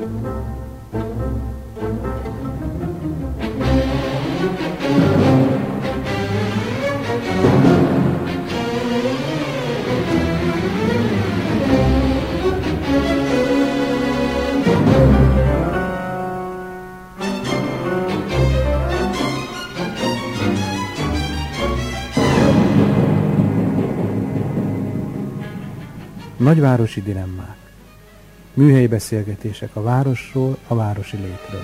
Nagyvárosi dilemmák. Műhelyi beszélgetések a városról, a városi létről.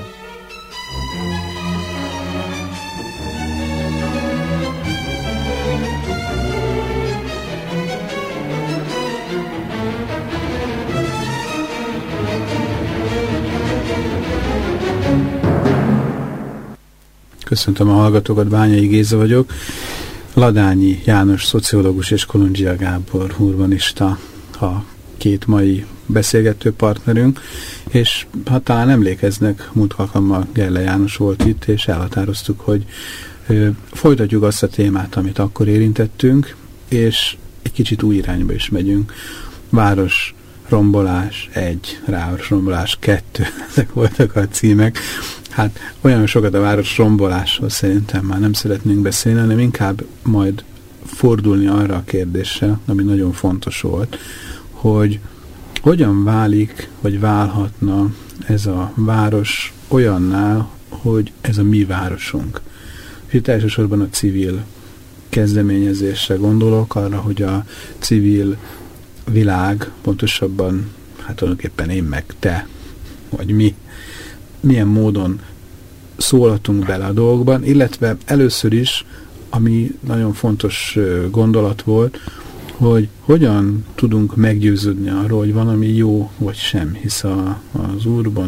Köszöntöm a hallgatókat, Bányai Géza vagyok. Ladányi János szociológus és Kolundzsia Gábor urbanista a két mai beszélgető partnerünk, és ha talán emlékeznek, múlt alkalommal Gerle János volt itt, és elhatároztuk, hogy folytatjuk azt a témát, amit akkor érintettünk, és egy kicsit új irányba is megyünk. Város rombolás 1, város rombolás 2, ezek voltak a címek. Hát olyan sokat a város rombolásról szerintem már nem szeretnénk beszélni, hanem inkább majd fordulni arra a kérdésre, ami nagyon fontos volt, hogy hogyan válik, vagy válhatna ez a város olyanná, hogy ez a mi városunk. És itt elsősorban a civil kezdeményezésre gondolok, arra, hogy a civil világ, pontosabban, hát tulajdonképpen én meg te, vagy mi, milyen módon szólhatunk bele a dolgokban, illetve először is, ami nagyon fontos gondolat volt, hogy hogyan tudunk meggyőződni arról, hogy valami jó vagy sem, hisz az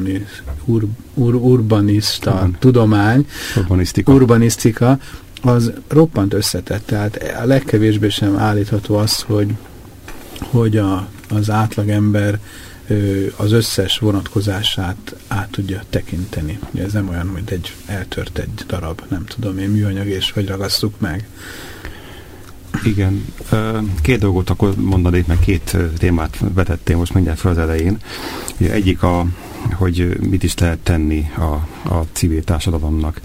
urbanista tudomány, urbanisztika, az roppant összetett. Tehát a legkevésbé sem állítható az, hogy az átlagember az összes vonatkozását át tudja tekinteni. Ugye ez nem olyan, hogy eltört egy darab, nem tudom én, műanyag, és hogy ragasztuk meg. Igen. Két dolgot akkor mondanék, meg két témát vetettél most mindjárt fel az elején. Ugye egyik hogy mit is lehet tenni a civil társadalomnak.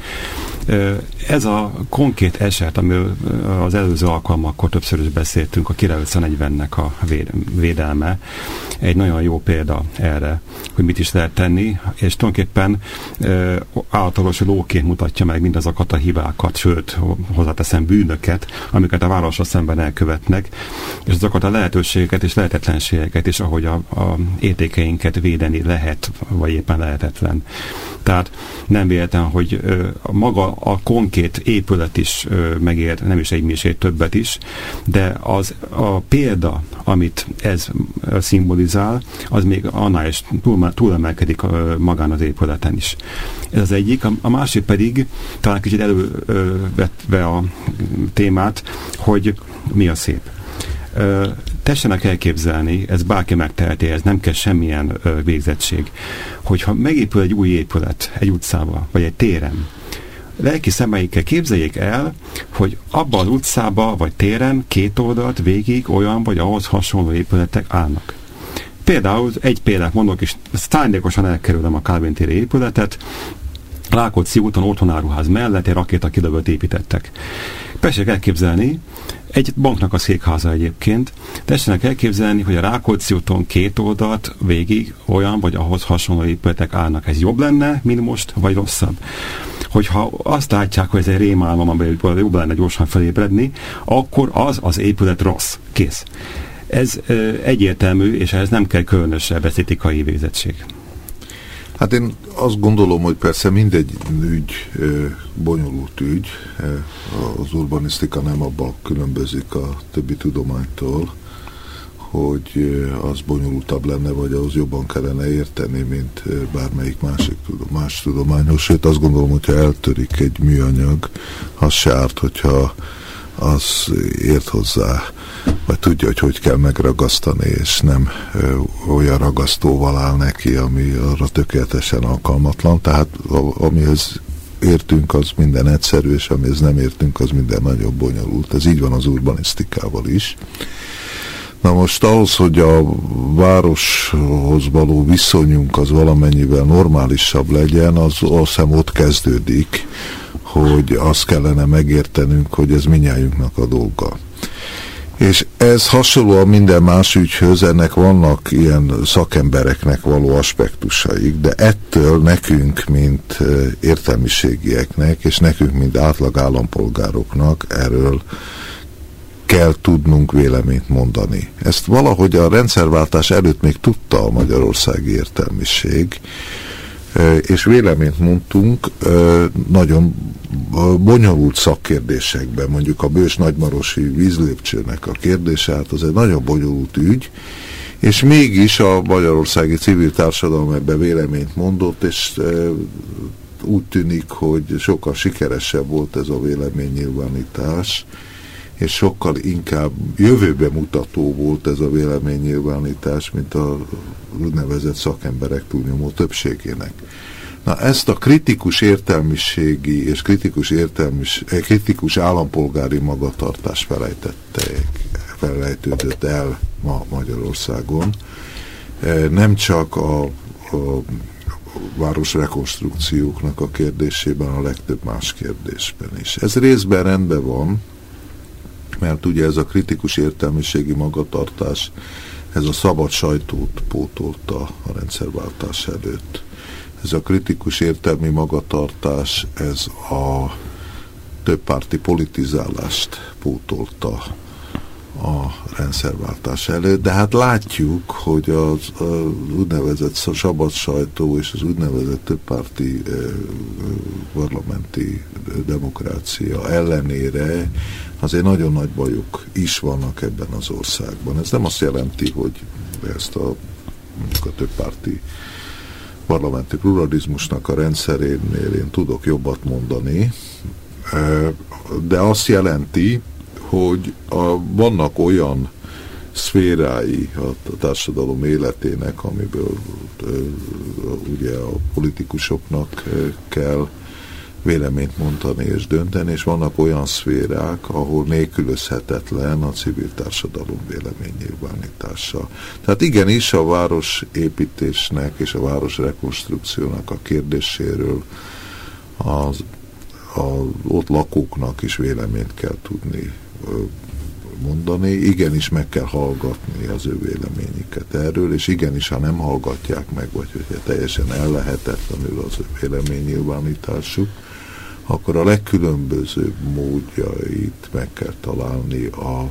Ez a konkrét eset, amiről az előző alkalmakkor többször is beszéltünk, a Királyutca 40-nek a védelme, egy nagyon jó példa erre, hogy mit is lehet tenni, és tulajdonképpen általános lóként mutatja meg mindazokat a hibákat, sőt, hozzáteszem bűnöket, amiket a városra szemben elkövetnek, és azokat a lehetőségeket és lehetetlenségeket is, ahogy a értékeinket védeni lehet, vagy éppen lehetetlen. Tehát nem véletlen, hogy maga a konkrét épület is megér, nem is egy misét, többet is, de a példa, amit ez szimbolizál, az még annál is túlemelkedik magán az épületen is. Ez az egyik. A másik pedig, talán kicsit elővetve a témát, hogy mi a szép. Tessenek elképzelni, ez bárki megteheti, ez nem kell semmilyen végzettség, hogyha megépül egy új épület egy utcába, vagy egy téren, lelki szemeikkel képzeljék el, hogy abban az utcában vagy téren két oldalt végig olyan vagy ahhoz hasonló épületek állnak. Például egy példát mondok, és szándékosan elkerülöm a Kálvin téri épületet, Rákóczi úton otthonáruház mellett egy rakétakilövőt építettek. Tessék elképzelni, egy banknak a székháza egyébként, tessenek elképzelni, hogy a Rákóczi úton két oldalt végig olyan vagy ahhoz hasonló épületek állnak. Ez jobb lenne, mint most, vagy rosszabb? Hogyha azt látják, hogy ez egy rémálom, amelyben jobb lenne gyorsan felébredni, akkor az épület rossz. Kész. Ez egyértelmű, és ehhez nem kell különösebb esztétikai végzettség. Hát én azt gondolom, hogy persze mindegy ügy, bonyolult ügy, az urbanisztika nem abban különbözik a többi tudománytól, hogy az bonyolultabb lenne, vagy ahhoz jobban kellene érteni, mint bármelyik más tudományhoz. Sőt, azt gondolom, hogyha eltörik egy műanyag, az se árt, hogyha az ért hozzá, vagy tudja, hogy kell megragasztani, és nem olyan ragasztóval áll neki, ami arra tökéletesen alkalmatlan. Tehát amihez értünk, az minden egyszerű, és amihez nem értünk, az minden nagyon bonyolult. Ez így van az urbanisztikával is. Na most ahhoz, hogy a városhoz való viszonyunk az valamennyivel normálisabb legyen, az azt hiszem ott kezdődik, hogy azt kellene megértenünk, hogy ez mindnyájunknak a dolga. És ez hasonlóan minden más ügyhöz, ennek vannak ilyen szakembereknek való aspektusaik, de ettől nekünk, mint értelmiségieknek, és nekünk, mint átlag állampolgároknak erről kell tudnunk véleményt mondani. Ezt valahogy a rendszerváltás előtt még tudta a magyarországi értelmiség, és véleményt mondtunk nagyon bonyolult szakkérdésekben, mondjuk a Bős-Nagymarosi vízlépcsőnek a kérdése, hát az egy nagyon bonyolult ügy, és mégis a magyarországi civil társadalom ebben véleményt mondott, és úgy tűnik, hogy sokkal sikeresebb volt ez a véleménynyilvánítás, és sokkal inkább jövőbe mutató volt ez a véleménynyilvánítás, mint a úgynevezett szakemberek túlnyomó többségének. Na, ezt a kritikus értelmiségi és kritikus állampolgári magatartás felejtődött el ma Magyarországon. Nem csak a városrekonstrukcióknak a kérdésében, a legtöbb más kérdésben is. Ez részben rendben van, mert ugye ez a kritikus értelmiségi magatartás, ez a szabad sajtót pótolta a rendszerváltás előtt. Ez a kritikus értelmi magatartás, ez a többpárti politizálást pótolta a rendszerváltás előtt, de hát látjuk, hogy az úgynevezett szabad sajtó és az úgynevezett többpárti parlamenti demokrácia ellenére azért nagyon nagy bajok is vannak ebben az országban. Ez nem azt jelenti, hogy ezt a többpárti parlamenti pluralizmusnak a rendszerénél én tudok jobbat mondani, de azt jelenti, hogy vannak olyan szférái a társadalom életének, amiből ugye a politikusoknak kell véleményt mondani és dönteni, és vannak olyan szférák, ahol nélkülözhetetlen a civil társadalom véleménynyilvánítása. Tehát igenis a városépítésnek és a városrekonstrukciónak a kérdéséről az ott lakóknak is véleményt kell tudni mondani, igenis meg kell hallgatni az ő véleményüket erről, és igenis, ha nem hallgatják meg, vagy hogyha teljesen ellehetetlenül az ő véleménynyilvánításuk, akkor a legkülönbözőbb módjait meg kell találni a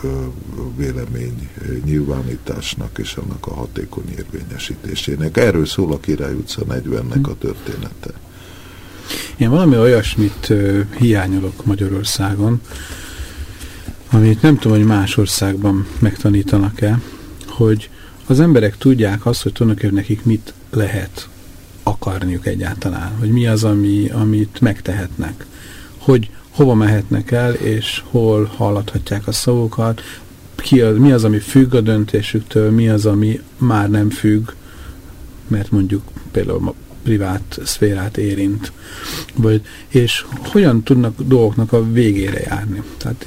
vélemény nyilvánításnak és annak a hatékony érvényesítésének. Erről szól a Király utca 40-nek a története. Én valami olyasmit hiányolok Magyarországon, amit nem tudom, hogy más országban megtanítanak-e, hogy az emberek tudják azt, hogy tulajdonképpen nekik mit lehet akarniuk egyáltalán, hogy mi az, amit megtehetnek, hogy hova mehetnek el, és hol hallathatják a szavukat, mi az, ami függ a döntésüktől, mi az, ami már nem függ, mert mondjuk például privát szférát érint, és hogyan tudnak dolgoknak a végére járni. Tehát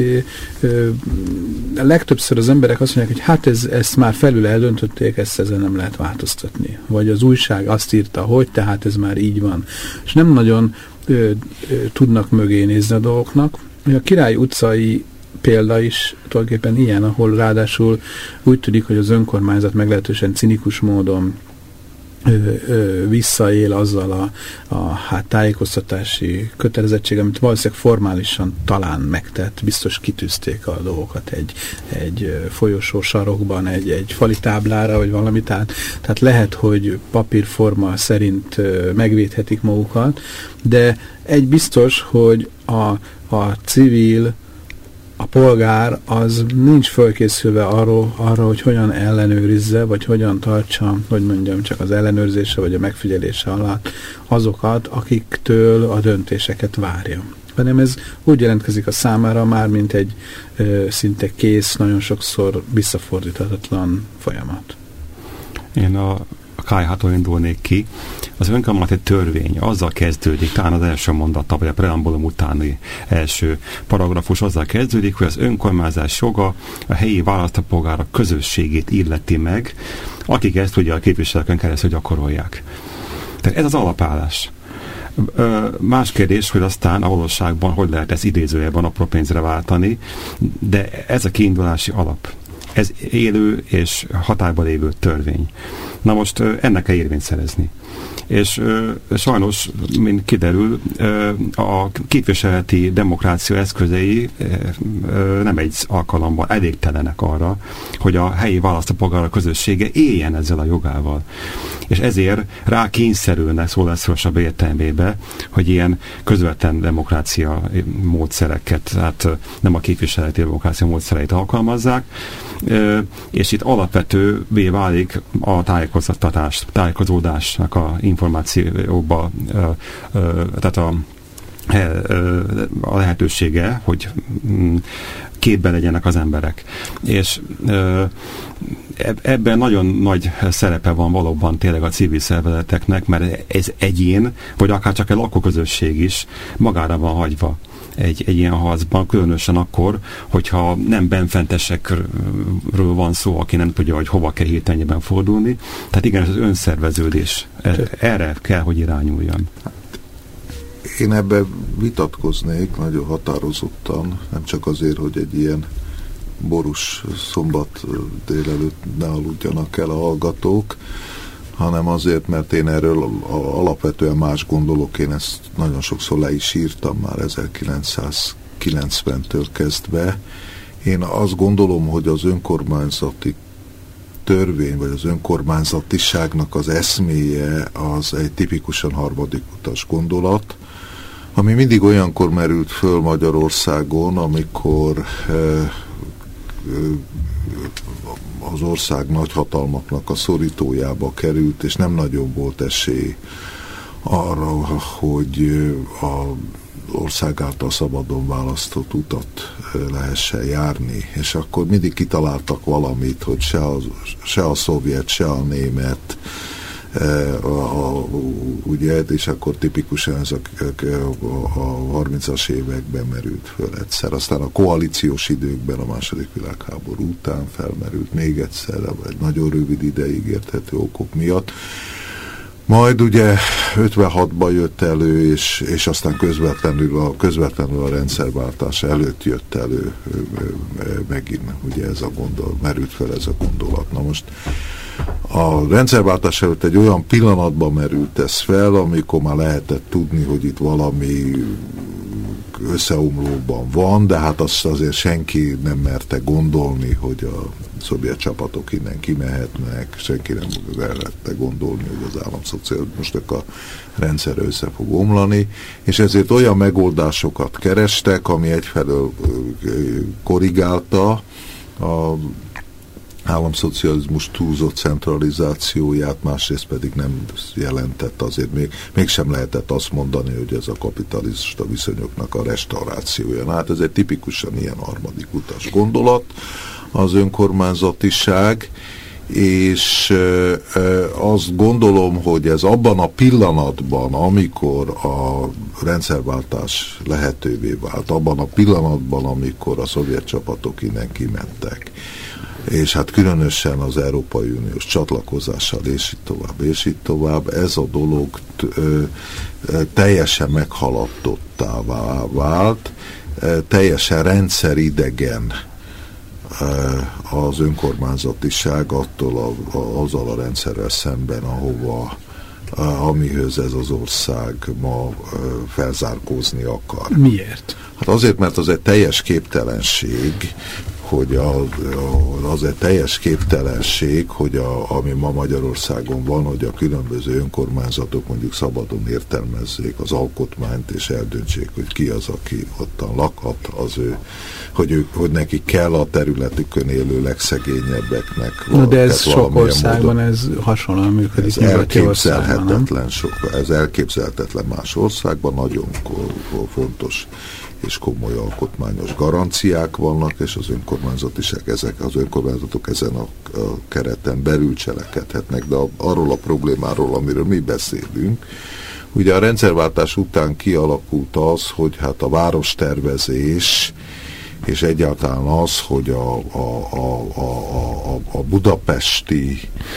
legtöbbször az emberek azt mondják, hogy hát ezt már felül eldöntötték, ezen nem lehet változtatni. Vagy az újság azt írta, hogy tehát ez már így van. És nem nagyon tudnak mögé nézni a dolgoknak. A Király utcai példa is tulajdonképpen ilyen, ahol ráadásul úgy tűnik, hogy az önkormányzat meglehetősen cinikus módon visszaél azzal a tájékoztatási kötelezettség, amit valószínűleg formálisan talán megtett, biztos kitűzték a dolgokat egy folyosó sarokban, egy fali táblára, vagy valami, tehát lehet, hogy papírforma szerint megvédhetik magukat, de egy biztos, hogy a civil, a polgár az nincs fölkészülve arra, hogy hogyan ellenőrizze, vagy hogyan tartsa, hogy mondjam, csak az ellenőrzése, vagy a megfigyelése alatt azokat, akiktől a döntéseket várja. Hanem ez úgy jelentkezik a számára már, mint egy szinte kész, nagyon sokszor visszafordíthatatlan folyamat. Én a KH-tól indulnék ki, az önkormányzati törvény azzal kezdődik, talán az első mondata, vagy a preambulum utáni első paragrafus azzal kezdődik, hogy az önkormányzás joga a helyi választópolgárok közösségét illeti meg, akik ezt ugye a képviselőkön keresztül gyakorolják. Tehát ez az alapállás. Más kérdés, hogy aztán a valóságban hogy lehet ezt idézőjelben apró pénzre váltani, de ez a kiindulási alap. Ez élő és hatályban lévő törvény. Na most ennek kell érvényt szerezni. És sajnos, mint kiderül, a képviseleti demokrácia eszközei nem egy alkalommal elégtelenek arra, hogy a helyi választópolgárok közössége éljen ezzel a jogával. És ezért rá kényszerülnek szólásszorosabb értelmébe, hogy ilyen közvetlen demokrácia módszereket, tehát nem a képviseleti demokrácia módszereit alkalmazzák, és itt alapvetővé válik a tájékozódásnak a információkba, tehát a lehetősége, hogy képben legyenek az emberek. És ebben nagyon nagy szerepe van valóban tényleg a civil szervezeteknek, mert ez egyén, vagy akár csak egy lakóközösség is magára van hagyva egy ilyen harcban, különösen akkor, hogyha nem benfentesekről van szó, aki nem tudja, hogy hova kell hirtelenjében fordulni. Tehát igen, ez az önszerveződés. Erre kell, hogy irányuljon. Én ebben vitatkoznék nagyon határozottan, nem csak azért, hogy egy ilyen borús szombat délelőtt ne aludjanak el a hallgatók, hanem azért, mert én erről alapvetően más gondolok, én ezt nagyon sokszor le is írtam már 1990-től kezdve. Én azt gondolom, hogy az önkormányzati törvény, vagy az önkormányzatiságnak az eszméje az egy tipikusan harmadik utas gondolat, ami mindig olyankor merült föl Magyarországon, amikor az ország nagyhatalmaknak a szorítójába került, és nem nagyon volt esély arra, hogy az ország által szabadon választott utat lehessen járni. És akkor mindig kitaláltak valamit, hogy se a szovjet, se a német, ugye, és akkor tipikusan ez a 30-as években merült föl egyszer. Aztán a koalíciós időkben a második világháború után felmerült még egyszer, vagy nagyon rövid ideig érthető okok miatt. Majd ugye 56-ban jött elő, és aztán közvetlenül a rendszerváltás előtt jött elő megint, ugye merült fel ez a gondolat. Na most a rendszerváltás előtt egy olyan pillanatban merült ez fel, amikor már lehetett tudni, hogy itt valami összeomlóban van, de hát azt azért senki nem merte gondolni, hogy a szovjet csapatok innen kimehetnek, senki nem merte gondolni, hogy az államszocializmusnak a rendszer össze fog omlani, és ezért olyan megoldásokat kerestek, ami egyfelől korrigálta a államszocializmus túlzott centralizációját, másrészt pedig nem jelentett, azért mégsem lehetett azt mondani, hogy ez a kapitalista viszonyoknak a restaurációja. Na, hát ez egy tipikusan ilyen harmadik utas gondolat, az önkormányzatiság, és azt gondolom, hogy ez abban a pillanatban, amikor a rendszerváltás lehetővé vált, abban a pillanatban, amikor a szovjet csapatok innen kimentek, és hát különösen az Európai Uniós csatlakozással, és így tovább, ez a dolog teljesen meghaladtottá vált, teljesen rendszeridegen az önkormányzatiság attól azzal a rendszerrel szemben, amihez ez az ország ma felzárkózni akar. Miért? Hát azért, mert az egy teljes képtelenség, hogy az egy teljes képtelenség, hogy ami ma Magyarországon van, hogy a különböző önkormányzatok mondjuk szabadon értelmezzék az alkotmányt, és eldöntsék, hogy ki az, aki ottan lakhat, hogy neki kell a területükön élő legszegényebbeknek. Na de ez sok országban ez hasonlóan működik. Ez elképzelhetetlen más országban, nagyon fontos és komoly alkotmányos garanciák vannak, és az önkormányzatok ezen a kereten belül cselekedhetnek, de arról a problémáról, amiről mi beszélünk, ugye a rendszerváltás után kialakult az, hogy hát a várostervezés és egyáltalán az, hogy a budapesti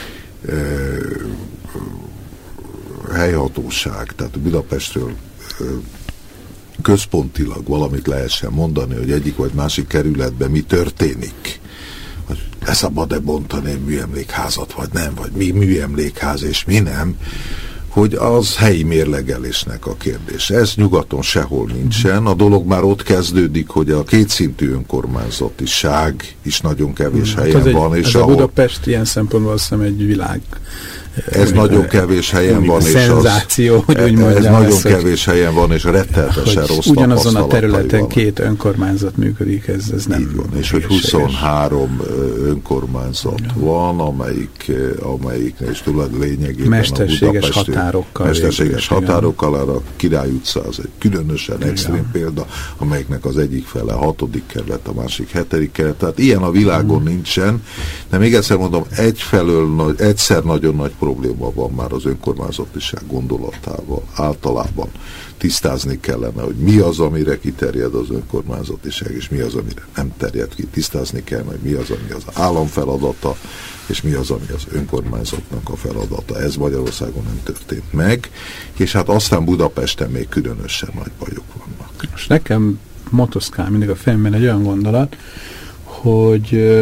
helyhatóság, tehát a Budapestről központilag valamit lehessen mondani, hogy egyik vagy másik kerületben mi történik. Ez szabad-e bontani műemlékházat, vagy nem, vagy mi műemlékház és mi nem, hogy az helyi mérlegelésnek a kérdés. Ez nyugaton sehol nincsen. A dolog már ott kezdődik, hogy a kétszintű önkormányzatiság is nagyon kevés helyen van. És a Budapest ilyen szempontból azt hiszem egy világ. Ez nagyon kevés helyen van. Szenzáció, hogy úgy mondjam. Ez nagyon kevés helyen van, és rettenetesen rossz ugyanazon a területen két önkormányzat működik, ez nem van. És hogy 23 önkormányzat van, amelyiknél is lényegében mesterséges határokkal, a Király utca az egy különösen extrém példa, amelyiknek az egyik fele 6. kerület, a másik 7. kerület. Tehát ilyen a világon nincsen, de még egyszer mondom, egyszer nagyon nagy probléma van már az önkormányzatiság gondolatával. Általában tisztázni kellene, hogy mi az, amire kiterjed az önkormányzatiság, és mi az, amire nem terjed ki. Tisztázni kellene, hogy mi az, ami az állam feladata, és mi az, ami az önkormányzatnak a feladata. Ez Magyarországon nem történt meg, és hát aztán Budapesten még különösen nagy bajok vannak. Most nekem motoszkál mindig a fejemben egy olyan gondolat, hogy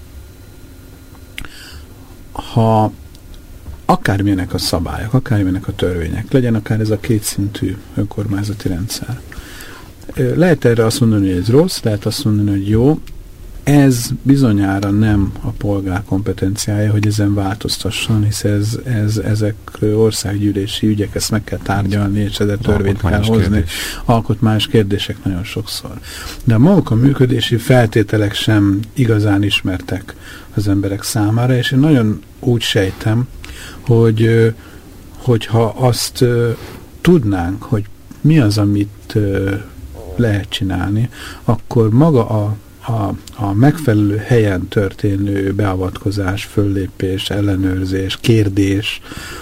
ha akármilyenek a szabályok, akármilyenek a törvények, legyen akár ez a kétszintű önkormányzati rendszer. Lehet erre azt mondani, hogy ez rossz, lehet azt mondani, hogy jó. Ez bizonyára nem a polgár kompetenciája, hogy ezen változtasson, hisz ezek országgyűlési ügyek, ezt meg kell tárgyalni, és ezzel törvényt kell hozni. Alkotmányos kérdések nagyon sokszor. De a maguk a működési feltételek sem igazán ismertek az emberek számára, és én nagyon úgy sejtem, hogyha azt tudnánk, hogy mi az, amit lehet csinálni, akkor maga a megfelelő helyen történő beavatkozás, föllépés, ellenőrzés, kérdés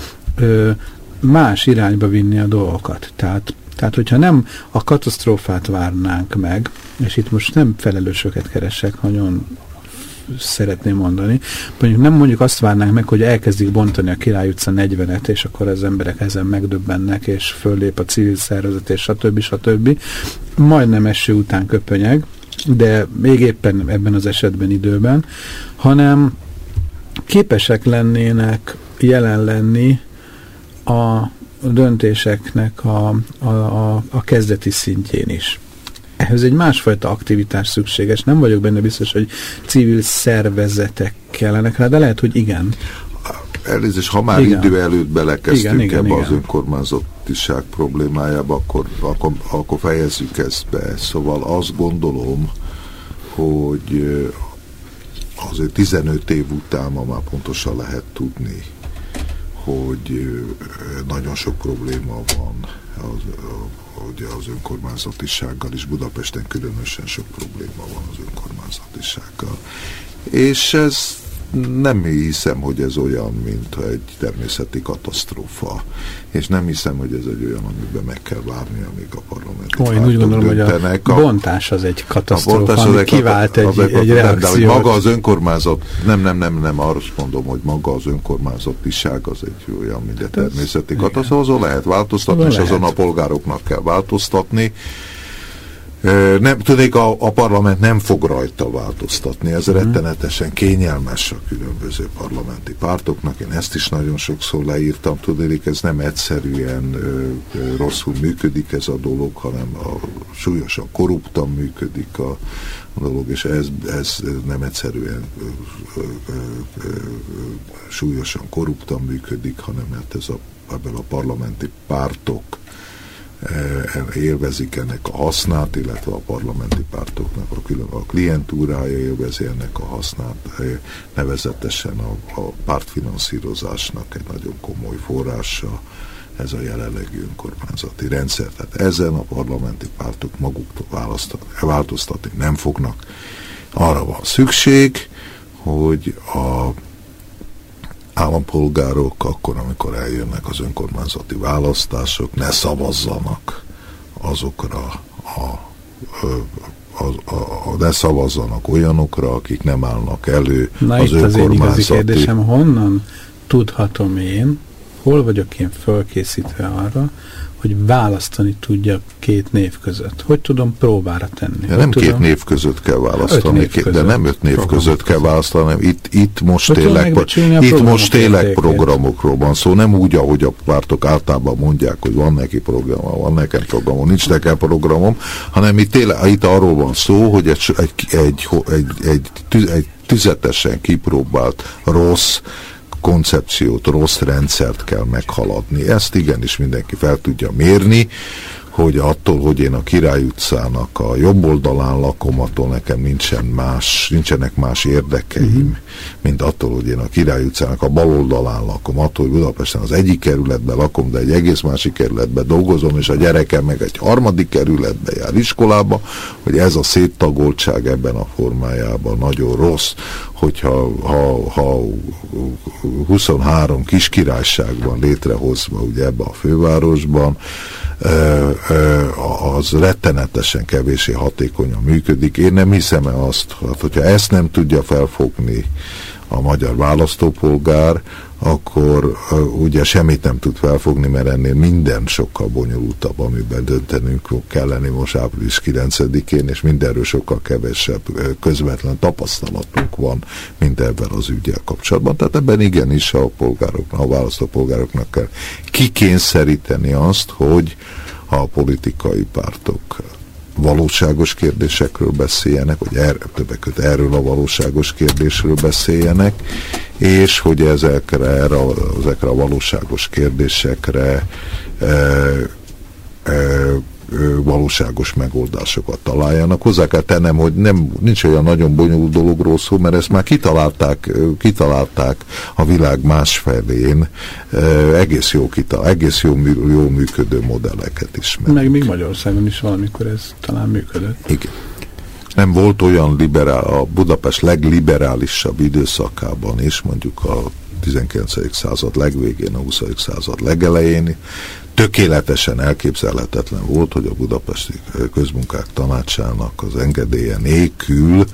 más irányba vinni a dolgokat. Tehát, hogyha nem a katasztrófát várnánk meg, és itt most nem felelősöket keresek, nagyon szeretném mondani. Mondjuk azt várnánk meg, hogy elkezdik bontani a Király utca 40-et, és akkor az emberek ezen megdöbbennek, és föllép a civil szervezet, és stb. Majdnem eső után köpönyeg, de még éppen ebben az esetben időben, hanem képesek lennének jelen lenni a döntéseknek a kezdeti szintjén is. Ehhez egy másfajta aktivitás szükséges. Nem vagyok benne biztos, hogy civil szervezetek kellenek rá, de lehet, hogy igen. Elnézést, ha már idő előtt belekezdtünk ebbe az önkormányzatiság problémájába, akkor fejezzük ezt be. Szóval azt gondolom, hogy azért 15 év után ma már pontosan lehet tudni, hogy nagyon sok probléma van az önkormányzatisággal, és Budapesten különösen sok probléma van az önkormányzatisággal. És ez nem hiszem, hogy ez olyan, mint egy természeti katasztrófa. És nem hiszem, hogy ez egy olyan, amiben meg kell várni, amíg a parlamenti pártok én úgy gondolom, döntenek. Hogy a bontás az egy katasztrófa, ami kivált egy reakciót. De hogy maga az önkormányzat, nem, arra mondom, hogy maga az önkormányzatiság az egy olyan, mint egy természeti katasztrófa, azon lehet változtatni, és azon a polgároknak kell változtatni. Nem, tudnék, a parlament nem fog rajta változtatni, ez rettenetesen kényelmes a különböző parlamenti pártoknak, én ezt is nagyon sokszor leírtam, tudnék, ez nem egyszerűen rosszul működik ez a dolog, hanem súlyosan korruptan működik a dolog, és ez nem egyszerűen súlyosan korruptan működik, hanem hát ebben a parlamenti pártok élvezik ennek a hasznát, illetve a parlamenti pártoknak a klientúrája élvezi ennek a hasznát, nevezetesen a pártfinanszírozásnak egy nagyon komoly forrása ez a jelenlegi önkormányzati rendszer. Tehát ezen a parlamenti pártok maguktól változtatni nem fognak. Arra van szükség, hogy a állampolgárok akkor, amikor eljönnek az önkormányzati választások, ne szavazzanak azokra ne szavazzanak olyanokra, akik nem állnak elő Na az itt az én igazi önkormányzati... kérdésem, honnan tudhatom én, hol vagyok én fölkészítve arra, hogy választani tudjak két név között? Hogy tudom próbára tenni? Nem két név között kell választani, de nem 5 név között kell választani, hanem itt most tényleg programokról van szó, nem úgy, ahogy a pártok általában mondják, hogy van neki programom, van nekem programom, nincs nekem programom, hanem itt arról van szó, hogy egy tüzetesen kipróbált rossz koncepciót, rossz rendszert kell meghaladni. Ezt igenis mindenki fel tudja mérni, hogy attól, hogy én a Király utcának a jobb oldalán lakom, attól nekem nincsenek más érdekeim, mint attól, hogy én a Király utcának a bal oldalán lakom, attól, hogy Budapesten az egyik kerületben lakom, de egy egész másik kerületben dolgozom, és a gyerekem meg egy harmadik kerületben jár iskolába, hogy ez a széttagoltság ebben a formájában nagyon rossz, hogyha ha 23 kis királyság van létrehozva ugye ebbe a fővárosban, az rettenetesen kevéssé hatékonyan működik. Én nem hiszem azt, hogyha ezt nem tudja felfogni a magyar választópolgár, akkor ugye semmit nem tud felfogni, mert ennél minden sokkal bonyolultabb, amiben döntenünk kell lenni most április 9-én, és mindenről sokkal kevesebb közvetlen tapasztalatunk van, mint ebben az ügyel kapcsolatban. Tehát ebben igenis a választópolgároknak kell kikényszeríteni azt, hogy a politikai pártok valóságos kérdésekről beszéljenek, vagy többek között erről a valóságos kérdésről beszéljenek, és hogy ezekre a valóságos kérdésekre valóságos megoldásokat találjanak. Hozzá kell tennem, hogy nincs olyan nagyon bonyolult dologról szó, mert ezt már kitalálták a világ másfelén, egész jó működő modelleket ismerünk. Meg még Magyarországon is valamikor ez talán működött. Igen. Nem volt olyan a Budapest legliberálisabb időszakában is, mondjuk a 19. század legvégén, a 20. század legelején, tökéletesen elképzelhetetlen volt, hogy a Budapesti Közmunkák Tanácsának az engedélye nélkül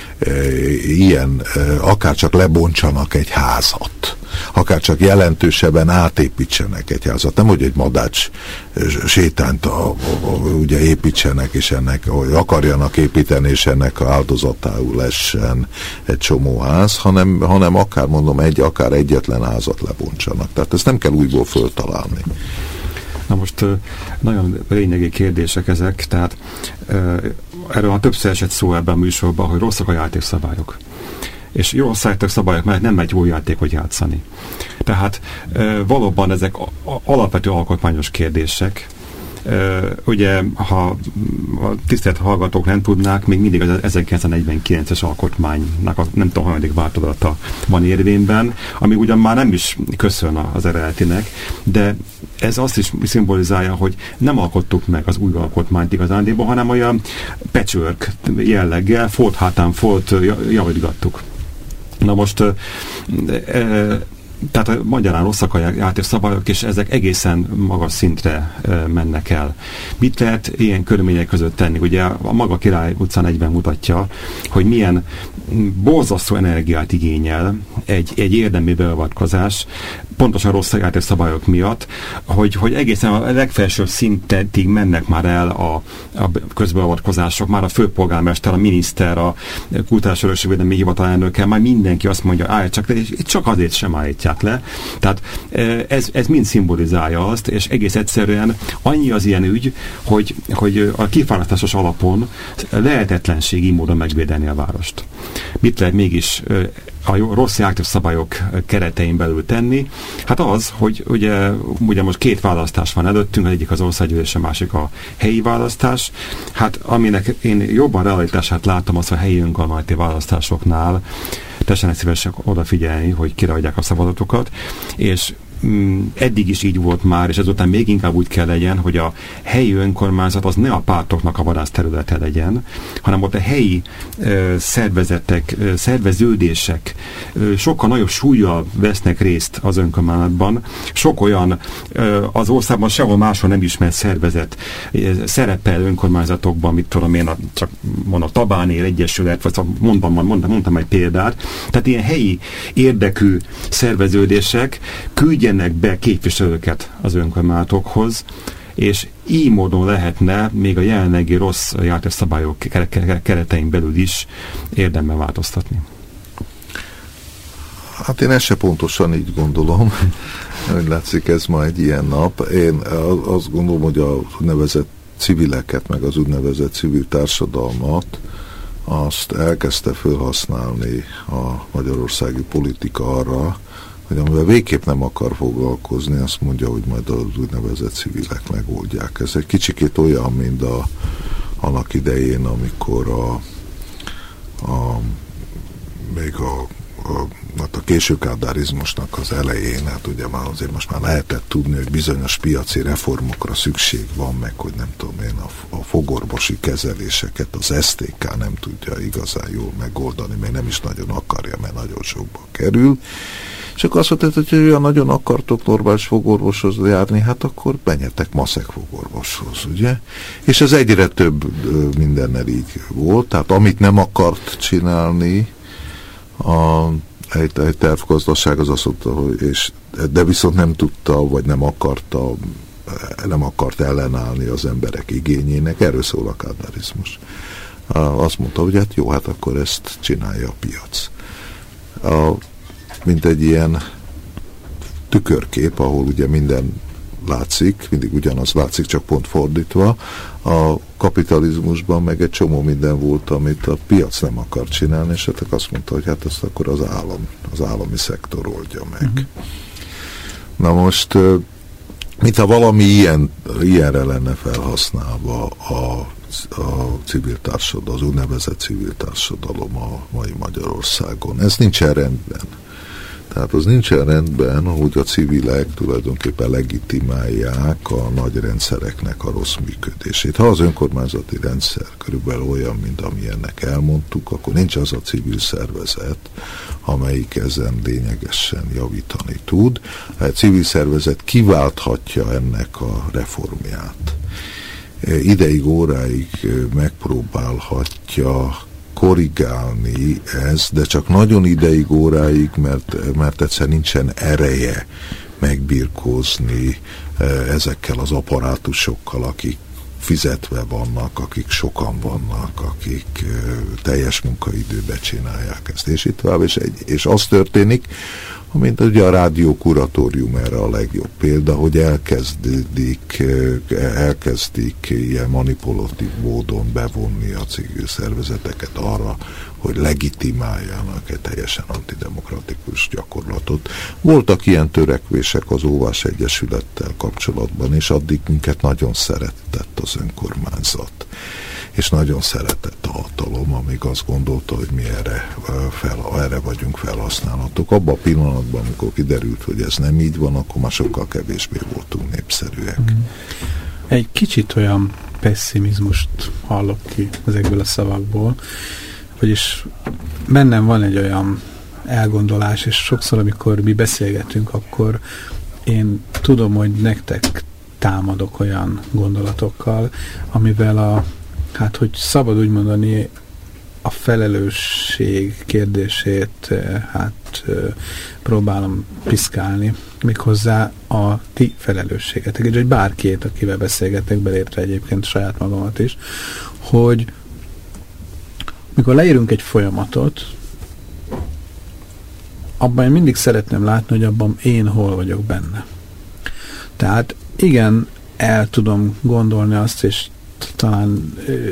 akár csak lebontsanak egy házat, akár csak jelentősebben átépítsenek egy házat. Nem, hogy egy madács sétányt ugye építsenek, és hogy akarjanak építeni, és ennek áldozatául lessen egy csomó ház, hanem akár mondom, akár egyetlen házat lebontsanak. Tehát ezt nem kell újból föltalálni. Na most nagyon lényegi kérdések ezek, tehát erről a többször esett szó ebben a műsorban, hogy rosszak a játékszabályok. És jó szabályok mellett nem megy jó játékot játszani. Tehát valóban ezek alapvető alkotmányos kérdések. Ugye, ha a tisztelt hallgatók nem tudnák, még mindig az 1949-es alkotmánynak a nem tudom, hanyadik változata van érvényben, ami ugyan már nem is köszön az eredetinek, de ez azt is szimbolizálja, hogy nem alkottuk meg az új alkotmányt igazándiból, hanem olyan patchwork jelleggel, folt hátán folt javítgattuk. Na most tehát magyarán rosszak a játékszabályok, és ezek egészen magas szintre mennek el. Mit lehet ilyen körülmények között tenni? Ugye a maga Király utcán egyben mutatja, hogy milyen borzasztó energiát igényel egy érdemi beavatkozás, pontosan rossz játékszabályok miatt, hogy egészen a legfelsőbb szintig mennek már el a közbeavatkozások, már a főpolgármester, a miniszter, a Kulturális Örökségvédelmi Hivatal elnöke, már mindenki azt mondja, csak azért sem állítják le. Tehát ez mind szimbolizálja azt, és egész egyszerűen annyi az ilyen ügy, hogy a kiválasztásos alapon lehetetlenségi módon megvédeni a várost. Mit lehet mégis a rossz játékszabályok keretein belül tenni? Hát az, hogy ugye most két választás van előttünk, az egyik az országgyűlés, a másik a helyi választás. Hát aminek én jobban realitását látom, az a helyi önkormányzati választásoknál, tessenek szívesek odafigyelni, hogy kire adják a szavazatokat, és eddig is így volt már, és ezután még inkább úgy kell legyen, hogy a helyi önkormányzat az ne a pártoknak a vadászterülete legyen, hanem ott a helyi szervezetek, szerveződések sokkal nagyobb súllyal vesznek részt az önkormányzatban. Sok olyan az országban sehol máshol nem ismert szervezet szerepel önkormányzatokban, mit tudom én, csak mondom, Tabánér Egyesület, vagy mondtam egy példát. Tehát ilyen helyi érdekű szerveződések küldjenek be képviselőket az önkormányzatokhoz, és így módon lehetne még a jelenlegi rossz jártásszabályok keretein belül is érdemben változtatni. Hát én ezt se pontosan így gondolom, hogy látszik, ez ma egy ilyen nap. Én azt gondolom, hogy az úgynevezett civileket, meg az úgynevezett civil társadalmat, azt elkezdte felhasználni a magyarországi politika arra, hogy amivel végképp nem akar foglalkozni, azt mondja, hogy majd az úgynevezett civilek megoldják. Ez egy kicsikét olyan, mint annak idején, amikor még a késő kádárizmusnak az elején, hát ugye már azért most már lehetett tudni, hogy bizonyos piaci reformokra szükség van, meg hogy nem tudom én, a fogorvosi kezeléseket az STK nem tudja igazán jól megoldani, még nem is nagyon akarja, mert nagyon sokba kerül. És akkor azt mondta, hogy olyan nagyon akartok normális fogorvoshoz járni, hát akkor menjetek maszek fogorvoshoz, ugye? És ez egyre több mindennel így volt, tehát amit nem akart csinálni egy tervgazdaság, az azt mondta, hogy de viszont nem tudta, vagy nem akart ellenállni az emberek igényének, erről szól a kádárizmus. Azt mondta, hogy hát jó, hát akkor ezt csinálja a piac. Mint egy ilyen tükörkép, ahol ugye minden látszik, mindig ugyanaz látszik, csak pont fordítva. A kapitalizmusban meg egy csomó minden volt, amit a piac nem akar csinálni, és hát azt mondta, hogy hát ezt akkor az állami szektor oldja meg. Uh-huh. Na most, mintha valami ilyenre lenne felhasználva a civil társadalom, az úgynevezett civil társadalom a mai Magyarországon. Ez nincsen rendben. Tehát az nincsen rendben, hogy a civilek tulajdonképpen legitimálják a nagy rendszereknek a rossz működését. Ha az önkormányzati rendszer körülbelül olyan, mint amilyennek elmondtuk, akkor nincs az a civil szervezet, amelyik ezen lényegesen javítani tud. A civil szervezet kiválthatja ennek a reformját. Ideig, óráig megpróbálhatja korrigálni ezt, de csak nagyon ideig, óráig, mert egyszer nincsen ereje megbirkózni ezekkel az apparátusokkal, akik fizetve vannak, akik sokan vannak, akik teljes munkaidőben csinálják ezt, és itt tovább, és az történik, mint ugye a rádió kuratórium erre a legjobb példa, hogy elkezdik ilyen manipulatív módon bevonni a civil szervezeteket arra, hogy legitimáljanak egy teljesen antidemokratikus gyakorlatot. Voltak ilyen törekvések az Óvás Egyesülettel kapcsolatban, és addig minket nagyon szeretett az önkormányzat. És nagyon szeretett a hatalom, amíg azt gondolta, hogy mi erre vagyunk felhasználhatók. Abban a pillanatban, amikor kiderült, hogy ez nem így van, akkor már sokkal kevésbé voltunk népszerűek. Egy kicsit olyan pessimizmust hallok ki ezekből a szavakból, vagyis bennem van egy olyan elgondolás, és sokszor, amikor mi beszélgetünk, akkor én tudom, hogy nektek támadok olyan gondolatokkal, amivel hogy szabad úgy mondani, a felelősség kérdését próbálom piszkálni, méghozzá a ti felelősségetek, és bárkét, akivel beszélgetek, belértve egyébként saját magamat is, hogy mikor leírunk egy folyamatot, abban én mindig szeretném látni, hogy abban én hol vagyok benne. Tehát igen, el tudom gondolni azt, és talán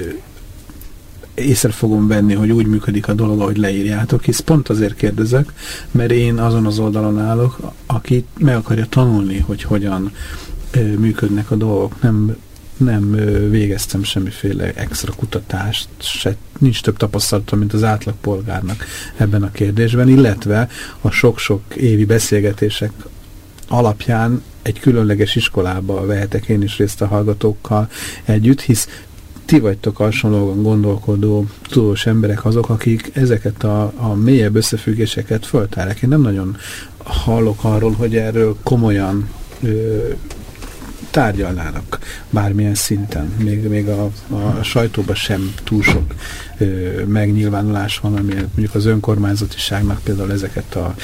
észre fogom venni, hogy úgy működik a dolog, ahogy leírjátok, hisz pont azért kérdezek, mert én azon az oldalon állok, aki meg akarja tanulni, hogy hogyan működnek a dolgok. Nem végeztem semmiféle extra kutatást, nincs több tapasztalatom, mint az átlagpolgárnak ebben a kérdésben, illetve a sok-sok évi beszélgetések alapján egy különleges iskolába vehetek én is részt a hallgatókkal együtt, hisz ti vagytok hasonlóan gondolkodó tudós emberek azok, akik ezeket a mélyebb összefüggéseket föltárják. Én nem nagyon hallok arról, hogy erről komolyan tárgyalnának bármilyen szinten. Még a sajtóban sem túl sok megnyilvánulás van, ami mondjuk az önkormányzatiságnak például ezeket a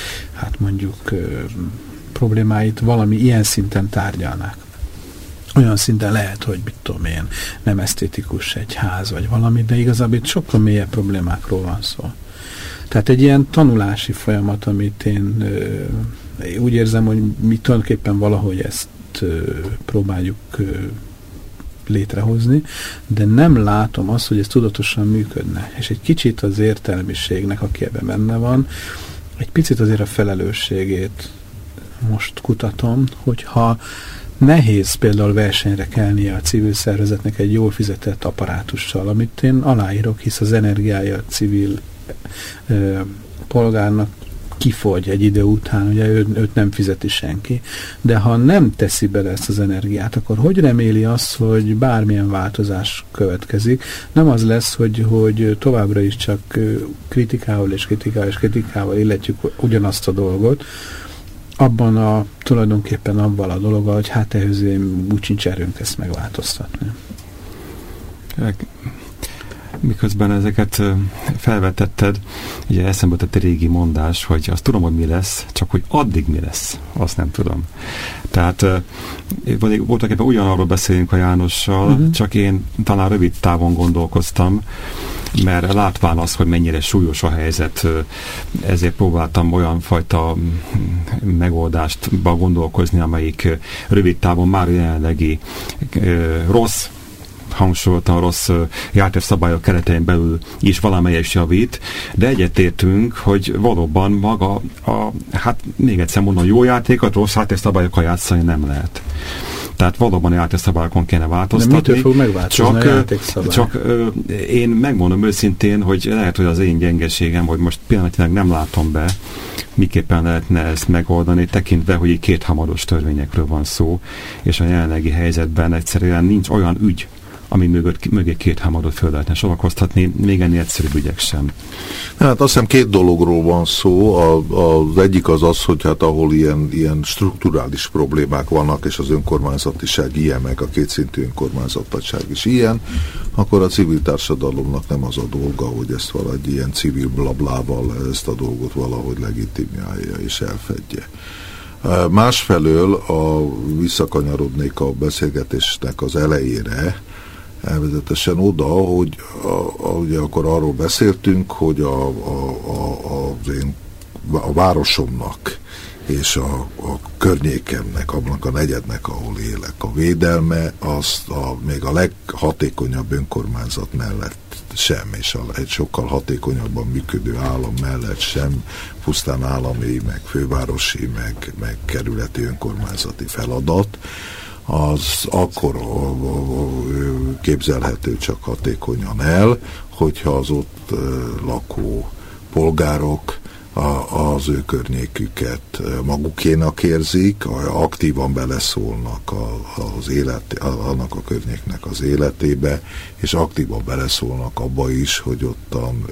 problémáit valami ilyen szinten tárgyalnák. Olyan szinten lehet, hogy mit tudom én, nem esztétikus egy ház vagy valami, de igazából itt sokkal mélyebb problémákról van szó. Tehát egy ilyen tanulási folyamat, amit én úgy érzem, hogy mi tulajdonképpen valahogy ezt próbáljuk létrehozni, de nem látom azt, hogy ez tudatosan működne. És egy kicsit az értelmiségnek, aki ebben benne van, egy picit azért a felelősségét most kutatom, hogyha nehéz például versenyre kelnie a civil szervezetnek egy jól fizetett apparátussal, amit én aláírok, hisz az energiája a civil polgárnak kifogy egy idő után, ugye őt nem fizeti senki. De ha nem teszi bele ezt az energiát, akkor hogy reméli azt, hogy bármilyen változás következik? Nem az lesz, hogy továbbra is csak kritikával illetjük ugyanazt a dolgot, abban tulajdonképpen abban a dologgal, hogy hát ehhez úgy sincs erőnk ezt megváltoztatni. Miközben ezeket felvetetted, ugye eszembe tett egy régi mondás, hogy azt tudom, hogy mi lesz, csak hogy addig mi lesz, azt nem tudom. Tehát voltak éppen ugyanarról beszélünk a Jánossal, csak én talán rövid távon gondolkoztam, mert látván az, hogy mennyire súlyos a helyzet, ezért próbáltam olyan fajta megoldásba gondolkozni, amelyik rövid távon már jelenlegi rossz, hangsúlyoltan rossz játékszabályok keretein belül is valamelyes javít, de egyetértünk, hogy valóban maga hát még egyszer mondom, jó játékot rossz játékszabályokkal játszani nem lehet. Tehát valóban a játékszabályokon kéne változtatni. De mitől fog megváltozni a játékszabály? Csak én megmondom őszintén, hogy lehet, hogy az én gyengeségem, hogy most pillanatilag nem látom be, miképpen lehetne ezt megoldani, tekintve, hogy itt kéthamaros törvényekről van szó, és a jelenlegi helyzetben egyszerűen nincs olyan ügy, ami mögé kéthámadot föl lehetne sorakoztatni, még ennél egyszerűbb ügyek sem. Hát azt hiszem két dologról van szó. Az egyik az, hogy hát ahol ilyen strukturális problémák vannak, és az önkormányzatiság ilyen, meg a kétszintű önkormányzatiság is ilyen, akkor a civil társadalomnak nem az a dolga, hogy ezt valahogy ilyen civil blablával ezt a dolgot valahogy legitimálja és elfedje. Másfelől visszakanyarodnék a beszélgetésnek az elejére, elvezetesen oda, hogy ugye akkor arról beszéltünk, hogy a városomnak és a környékemnek, abnak a negyednek, ahol élek, a védelme, azt még a leghatékonyabb önkormányzat mellett sem, és egy sokkal hatékonyabban működő állam mellett sem, pusztán állami, meg fővárosi, meg kerületi önkormányzati feladat, az akkor képzelhető csak hatékonyan el, hogyha az ott lakó polgárok az ő környéküket magukénak érzik, aktívan beleszólnak annak a környéknek az életébe, és aktívan beleszólnak abba is, hogy ottan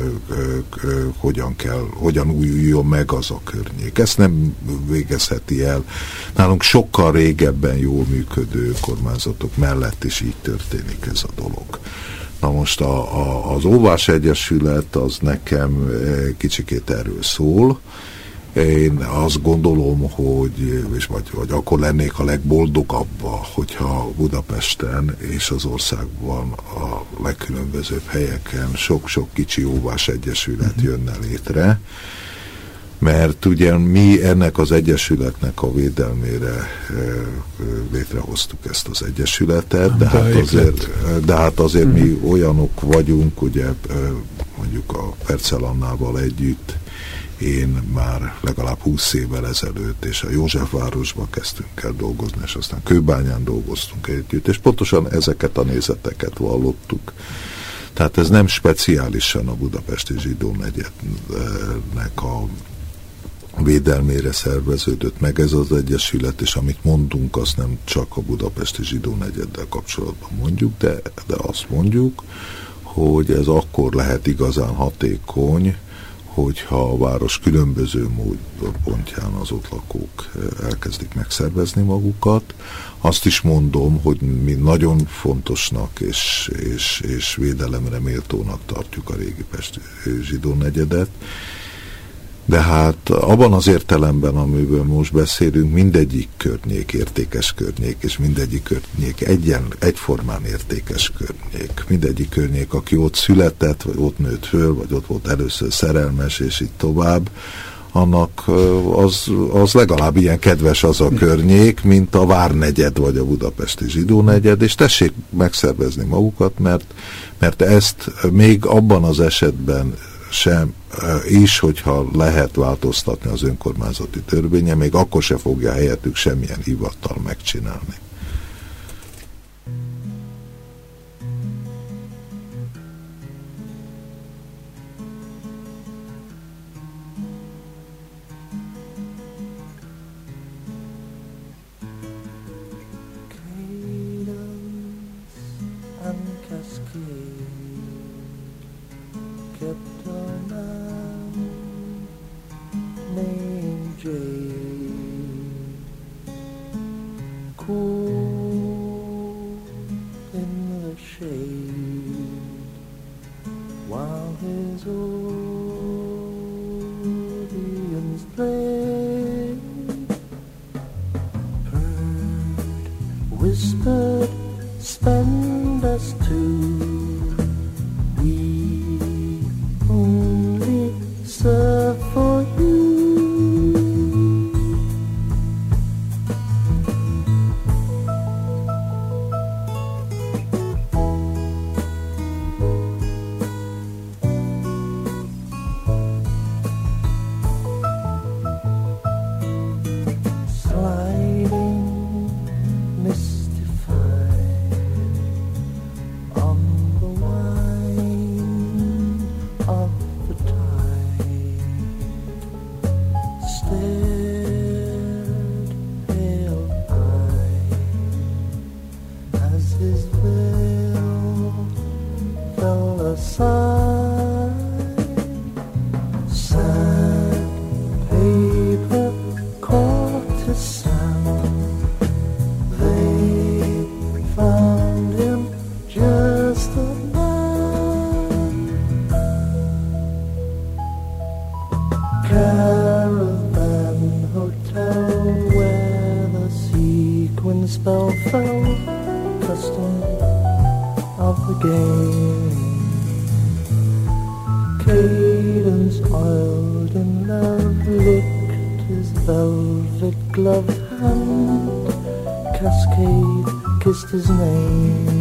hogyan újuljon meg az a környék. Ezt nem végezheti el. Nálunk sokkal régebben jól működő kormányzatok mellett is így történik ez a dolog. Na most az Óvás Egyesület az nekem kicsikét erről szól. Én azt gondolom, hogy vagy akkor lennék a legboldogabb, hogyha Budapesten és az országban a legkülönbözőbb helyeken sok-sok kicsi Óvás Egyesület jönne létre, mert ugye mi ennek az egyesületnek a védelmére létrehoztuk ezt az egyesületet, de hát azért mi olyanok vagyunk, ugye mondjuk a Percelannával együtt, én már legalább 20 évvel ezelőtt, és a Józsefvárosba kezdtünk el dolgozni, és aztán Kőbányán dolgoztunk együtt, és pontosan ezeket a nézeteket vallottuk. Tehát ez nem speciálisan a budapesti zsidó negyednek védelmére szerveződött meg ez az egyesület, és amit mondunk, azt nem csak a budapesti zsidó negyeddel kapcsolatban mondjuk, de azt mondjuk, hogy ez akkor lehet igazán hatékony, hogyha a város különböző módpontján az ott lakók elkezdik megszervezni magukat. Azt is mondom, hogy mi nagyon fontosnak és védelemre méltónak tartjuk a régi pesti zsidó negyedet, de hát abban az értelemben, amiből most beszélünk, mindegyik környék értékes környék, és mindegyik környék egyformán értékes környék. Mindegyik környék, aki ott született, vagy ott nőtt föl, vagy ott volt először szerelmes, és így tovább, annak az legalább ilyen kedves az a környék, mint a Várnegyed, vagy a budapesti zsidó negyed, és tessék megszervezni magukat, mert ezt még abban az esetben sem is, hogyha lehet változtatni az önkormányzati törvénye, még akkor se fogja helyettük semmilyen hivatal megcsinálni. His name.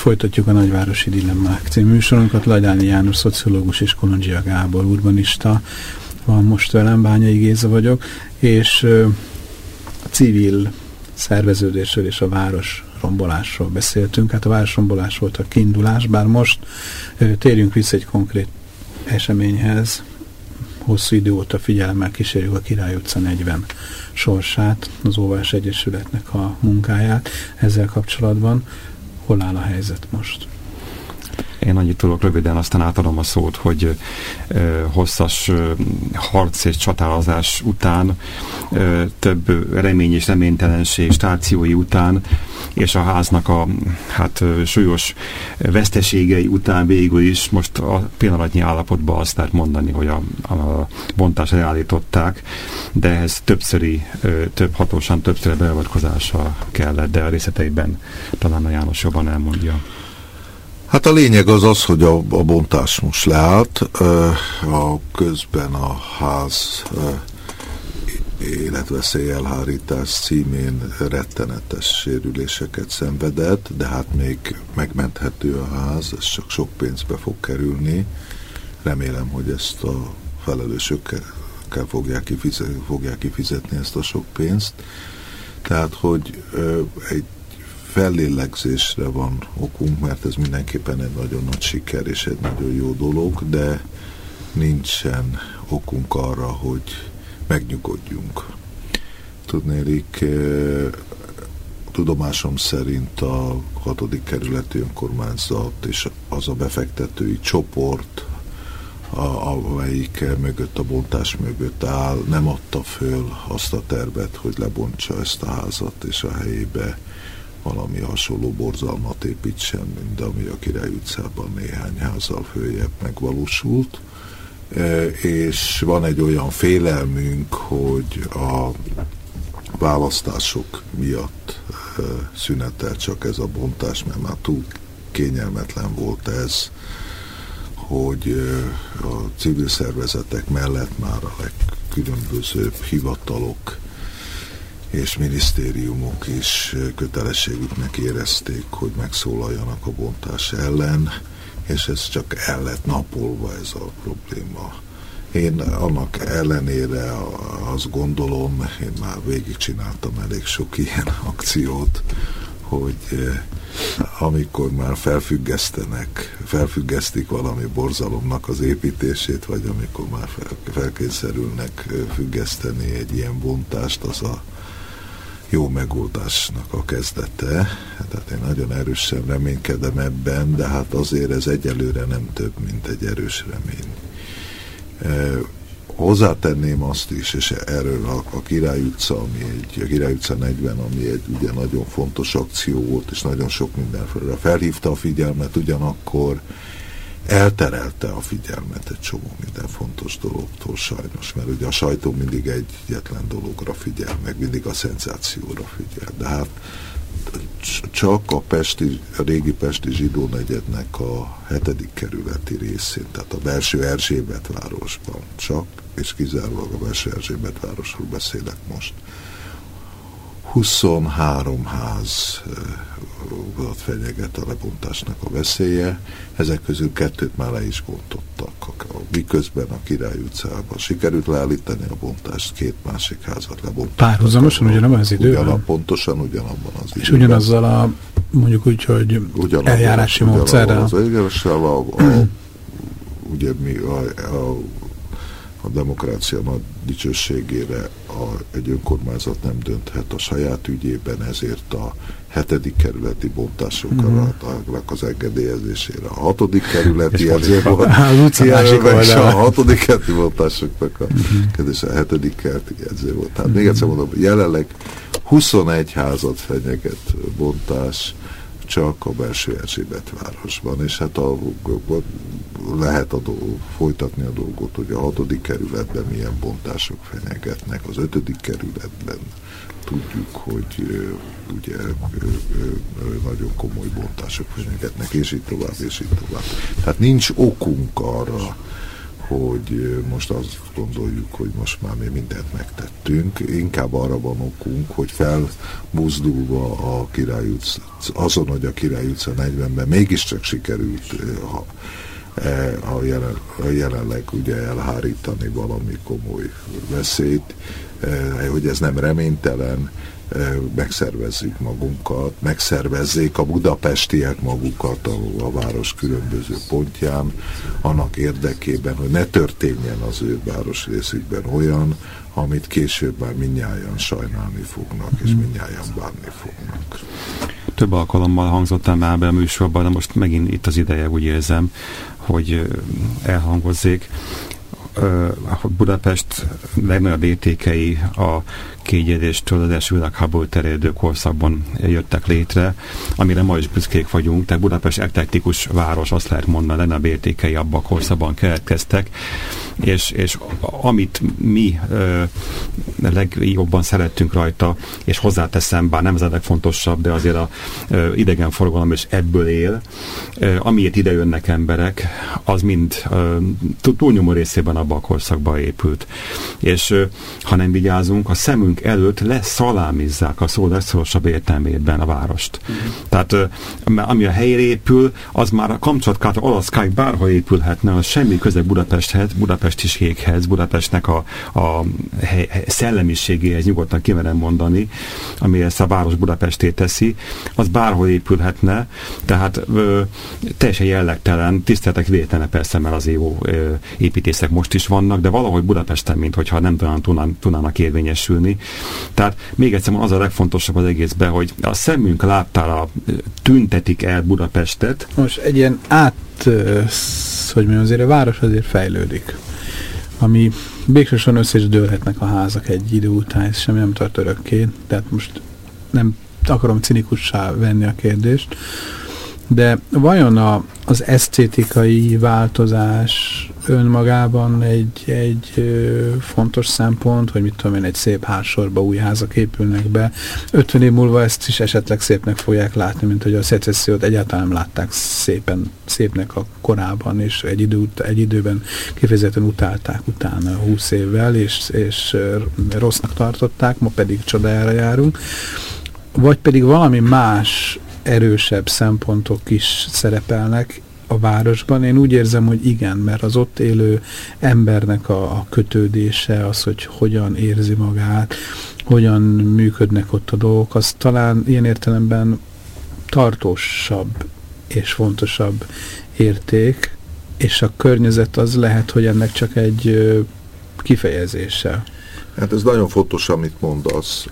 Folytatjuk a Nagyvárosi Dilemmák című műsorunkat. Ladányi János szociológus és Kolondzsia Gábor urbanista van most velem, Bányai Géza vagyok, és a civil szerveződésről és a városrombolásról beszéltünk. Hát a városrombolás volt a kiindulás, bár most térjünk vissza egy konkrét eseményhez. Hosszú idő óta figyelemmel kísérjük a Király utca 40 sorsát, az Óvás Egyesületnek a munkáját ezzel kapcsolatban. Hol áll a helyzet most? Én annyit tudok röviden, aztán átadom a szót, hogy hosszas harc és csatározás után, több remény és reménytelenség stációi után, és a háznak a súlyos veszteségei után végül is most a pillanatnyi állapotban azt lehet mondani, hogy a bontásra leállították, de ehhez több hatósan többször beavatkozása kellett, de a részleteiben talán a János jobban elmondja. Hát a lényeg az, hogy a bontás most leállt, a közben a ház életveszély elhárítás címén rettenetes sérüléseket szenvedett, de hát még megmenthető a ház, ez csak sok pénzbe fog kerülni. Remélem, hogy ezt a felelősökkel fogják kifizetni ezt a sok pénzt. Tehát, hogy egy fellélegzésre van okunk, mert ez mindenképpen egy nagyon nagy siker és egy nagyon jó dolog, de nincsen okunk arra, hogy megnyugodjunk. Tudnélik, tudomásom szerint a 6. kerületi önkormányzat és az a befektetői csoport, amelyik mögött a bontás mögött áll, nem adta föl azt a tervet, hogy lebontsa ezt a házat, és a helyébe valami hasonló borzalmat építsen, mint ami a Király utcában néhány házzal följebb megvalósult. És van egy olyan félelmünk, hogy a választások miatt szünetel csak ez a bontás, mert már túl kényelmetlen volt ez, hogy a civil szervezetek mellett már a legkülönbözőbb hivatalok és minisztériumok is kötelességüknek érezték, hogy megszólaljanak a bontás ellen, és ez csak el lett napolva, ez a probléma. Én annak ellenére azt gondolom, én már végigcsináltam elég sok ilyen akciót, hogy amikor már felfüggesztik valami borzalomnak az építését, vagy amikor már felkényszerülnek függeszteni egy ilyen bontást, az a jó megoldásnak a kezdete. Tehát én nagyon erősen reménykedem ebben, de hát azért ez egyelőre nem több, mint egy erős remény. Hozzátenném azt is, és erről a Király utca, a Király utca 40, ami egy ugye nagyon fontos akció volt, és nagyon sok mindenféle felhívta a figyelmet, ugyanakkor elterelte a figyelmet egy csomó minden fontos dologtól sajnos, mert ugye a sajtó mindig egyetlen dologra figyel, meg mindig a szenzációra figyel, de hát csak a régi pesti zsidó negyednek a 7. kerületi részén, tehát a Belső Erzsébetvárosban, csak és kizárólag a Belső Erzsébetvárosról beszélek most, 23 ház fenyeget a lebontásnak a veszélye, ezek közül 2 már le is bontottak. Miközben a Király utcában sikerült leállítani a bontást, 2 másik házat lebontottak. Párhuzamosan ugyanabban az időben? Pontosan ugyanabban az időben. És ugyanazzal a, mondjuk úgy, hogy eljárási módszerrel? Ugye mi a demokrácia nagy dicsőségére egy önkormányzat nem dönthet a saját ügyében, ezért a 7. kerületi bontásoknak az engedélyezésére a 6. kerületi edzőből, a 6. kerületi bontásoknak a 7. kerületi edző volt. Tehát még egyszer mondom, jelenleg 21 házat fenyeget bontás csak a Belső Erzsébetvárosban, és hát lehet folytatni a dolgot, hogy a 6. kerületben milyen bontások fenyegetnek, az 5. kerületben tudjuk, hogy ugye nagyon komoly bontások fenyegetnek, és így tovább, és így tovább. Tehát nincs okunk arra, hogy most azt gondoljuk, hogy most már mi mindent megtettünk. Inkább arra van okunk, hogy felbuzdulva a Király utca, azon, hogy a Király utca 40-ben mégiscsak sikerült a jelenleg ugye elhárítani valami komoly veszélyt, hogy ez nem reménytelen, megszervezzük magunkat, megszervezzék a budapestiek magukat a város különböző pontján, annak érdekében, hogy ne történjen az ő városrészükben olyan, amit később már mindnyájan sajnálni fognak, és mindnyájan bánni fognak. Több alkalommal hangzott el már be a műsorban, de most megint itt az ideje, úgy érzem, hogy elhangozzék. Budapest legnagyobb értékei a kiegyezéstől az első világháború terjedő korszakban jöttek létre, amire ma is büszkék vagyunk, tehát Budapest eklektikus város, azt lehet mondani, a legnagyobb értékei abban a korszakban keletkeztek, és amit mi legjobban szerettünk rajta, és hozzáteszem, bár nem ez a legfontosabb, de azért a idegenforgalom is ebből él, amiért ide jönnek emberek, az mind túlnyomó részében abban a korszakban épült. És ha nem vigyázunk, a szemünk előtt leszalámizzák a szó legszorosabb értelmében a várost. Tehát ami a helyére épül, az már a Kamcsatkát, Alaszkáig bárhol épülhetne, az semmi köze Budapesthez, budapestiséghez, Budapestnek a szellemiségéhez nyugodtan kimerem mondani, ami ezt a város Budapestét teszi, az bárhol épülhetne, tehát teljesen jellegtelen, tiszteletek véletlenül persze, mert az jó építészek most is vannak, de valahogy Budapesten, minthogyha nem tudnának érvényesülni. Tehát még egyszer az a legfontosabb az egészben, hogy a szemünk láttára tüntetik el Budapestet. Most egy ilyen hogy mondjam, azért a város azért fejlődik. Ami végsősorban össze is dőlhetnek a házak egy idő után, ez semmi nem tart örökké. Tehát most nem akarom cinikussá venni a kérdést, de vajon az esztétikai változás önmagában egy fontos szempont, hogy mit tudom én, egy szép házsorba új házak épülnek be. 50 év múlva ezt is esetleg szépnek fogják látni, mint hogy a szecessziót egyáltalán nem látták szépnek a korában, és egy időben kifejezetten utálták utána 20 évvel, és rossznak tartották, ma pedig csodájára járunk. Vagy pedig valami más erősebb szempontok is szerepelnek a városban. Én úgy érzem, hogy igen, mert az ott élő embernek a kötődése, az, hogy hogyan érzi magát, hogyan működnek ott a dolgok, az talán ilyen értelemben tartósabb és fontosabb érték, és a környezet az lehet, hogy ennek csak egy kifejezése. Hát ez nagyon fontos, amit mondasz.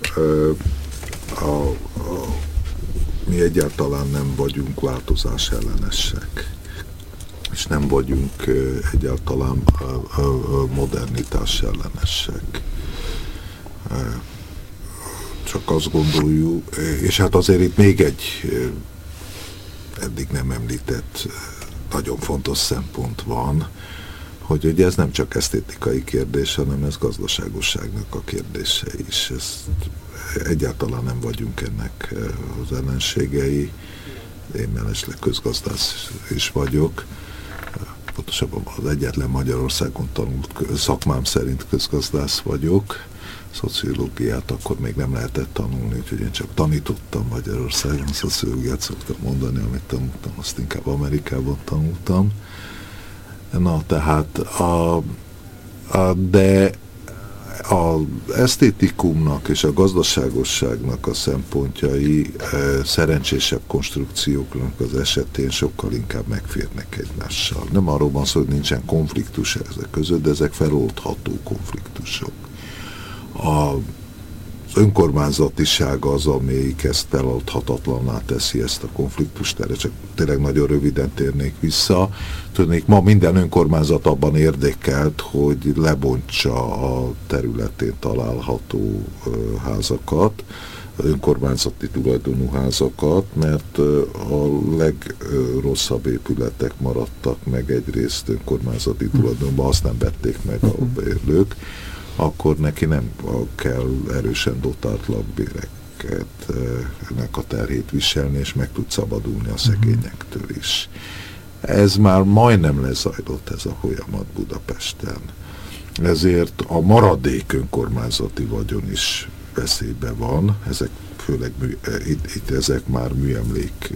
Mi egyáltalán nem vagyunk változás ellenesek, és nem vagyunk egyáltalán modernitás ellenesek. Csak azt gondoljuk, és hát azért itt még egy eddig nem említett nagyon fontos szempont van, hogy ugye ez nem csak esztétikai kérdés, hanem ez gazdaságosságnak a kérdése is. Egyáltalán nem vagyunk ennek az ellenségei. Én mellesleg közgazdász is vagyok. Pontosabban az egyetlen Magyarországon tanult szakmám szerint közgazdász vagyok. Szociológiát akkor még nem lehetett tanulni, úgyhogy én csak tanítottam Magyarországon. Szociológiát szoktam mondani, amit tanultam, azt inkább Amerikában tanultam. Na, tehát de az esztétikumnak és a gazdaságosságnak a szempontjai szerencsésebb konstrukcióknak az esetén sokkal inkább megférnek egymással. Nem arról van szó, hogy nincsen konfliktus ezek között, de ezek feloldható konfliktusok. Az önkormányzatiság az, amelyik ezt feloldhatatlanná teszi, ezt a konfliktust, erre csak tényleg nagyon röviden térnék vissza. Tudnék, ma minden önkormányzat abban érdekelt, hogy lebontsa a területén található házakat, önkormányzati tulajdonú házakat, mert a legrosszabb épületek maradtak meg egyrészt önkormányzati tulajdonban, azt nem vették meg a bérlők, akkor neki nem kell erősen dotált lakbéreknek a terhét viselni, és meg tud szabadulni a szegényektől is. Ez már majdnem lezajlott ez a folyamat Budapesten. Ezért a maradék önkormányzati vagyon is veszélyben van. Ezek főleg itt ezek már műemlék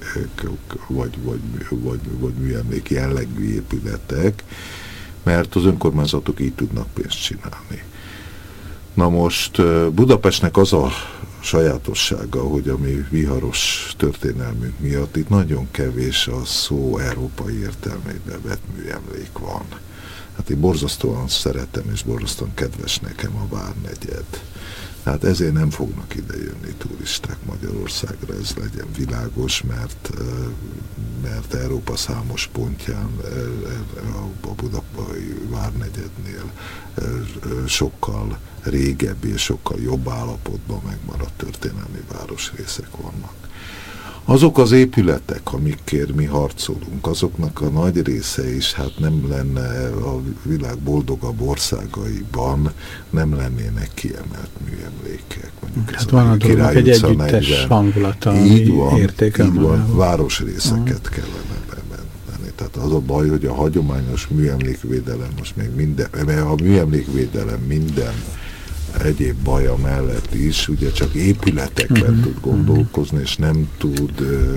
vagy műemlék jellegű épületek, mert az önkormányzatok így tudnak pénzt csinálni. Na most Budapestnek az a sajátossága, hogy a mi viharos történelmünk miatt itt nagyon kevés a szó európai értelmében vett műemlék van. Hát én borzasztóan szeretem és borzasztóan kedves nekem a Várnegyed. Tehát ezért nem fognak ide jönni turisták Magyarországra, ez legyen világos, mert Európa számos pontján a budapesti Várnegyednél sokkal régebbi és sokkal jobb állapotban megmaradt történelmi városrészek vannak. Azok az épületek, amikért mi harcolunk, azoknak a nagy része is, hát nem lenne a világ boldogabb országaiban, nem lennének kiemelt műemlékek. Mondjuk hát van a dolognak egy együttes hangulata, így van, városrészeket kellene bemenni. Tehát az a baj, hogy a hagyományos műemlékvédelem most még minden, mert a műemlékvédelem minden egyéb baja mellett is, ugye csak épületekben tud gondolkozni, és nem tud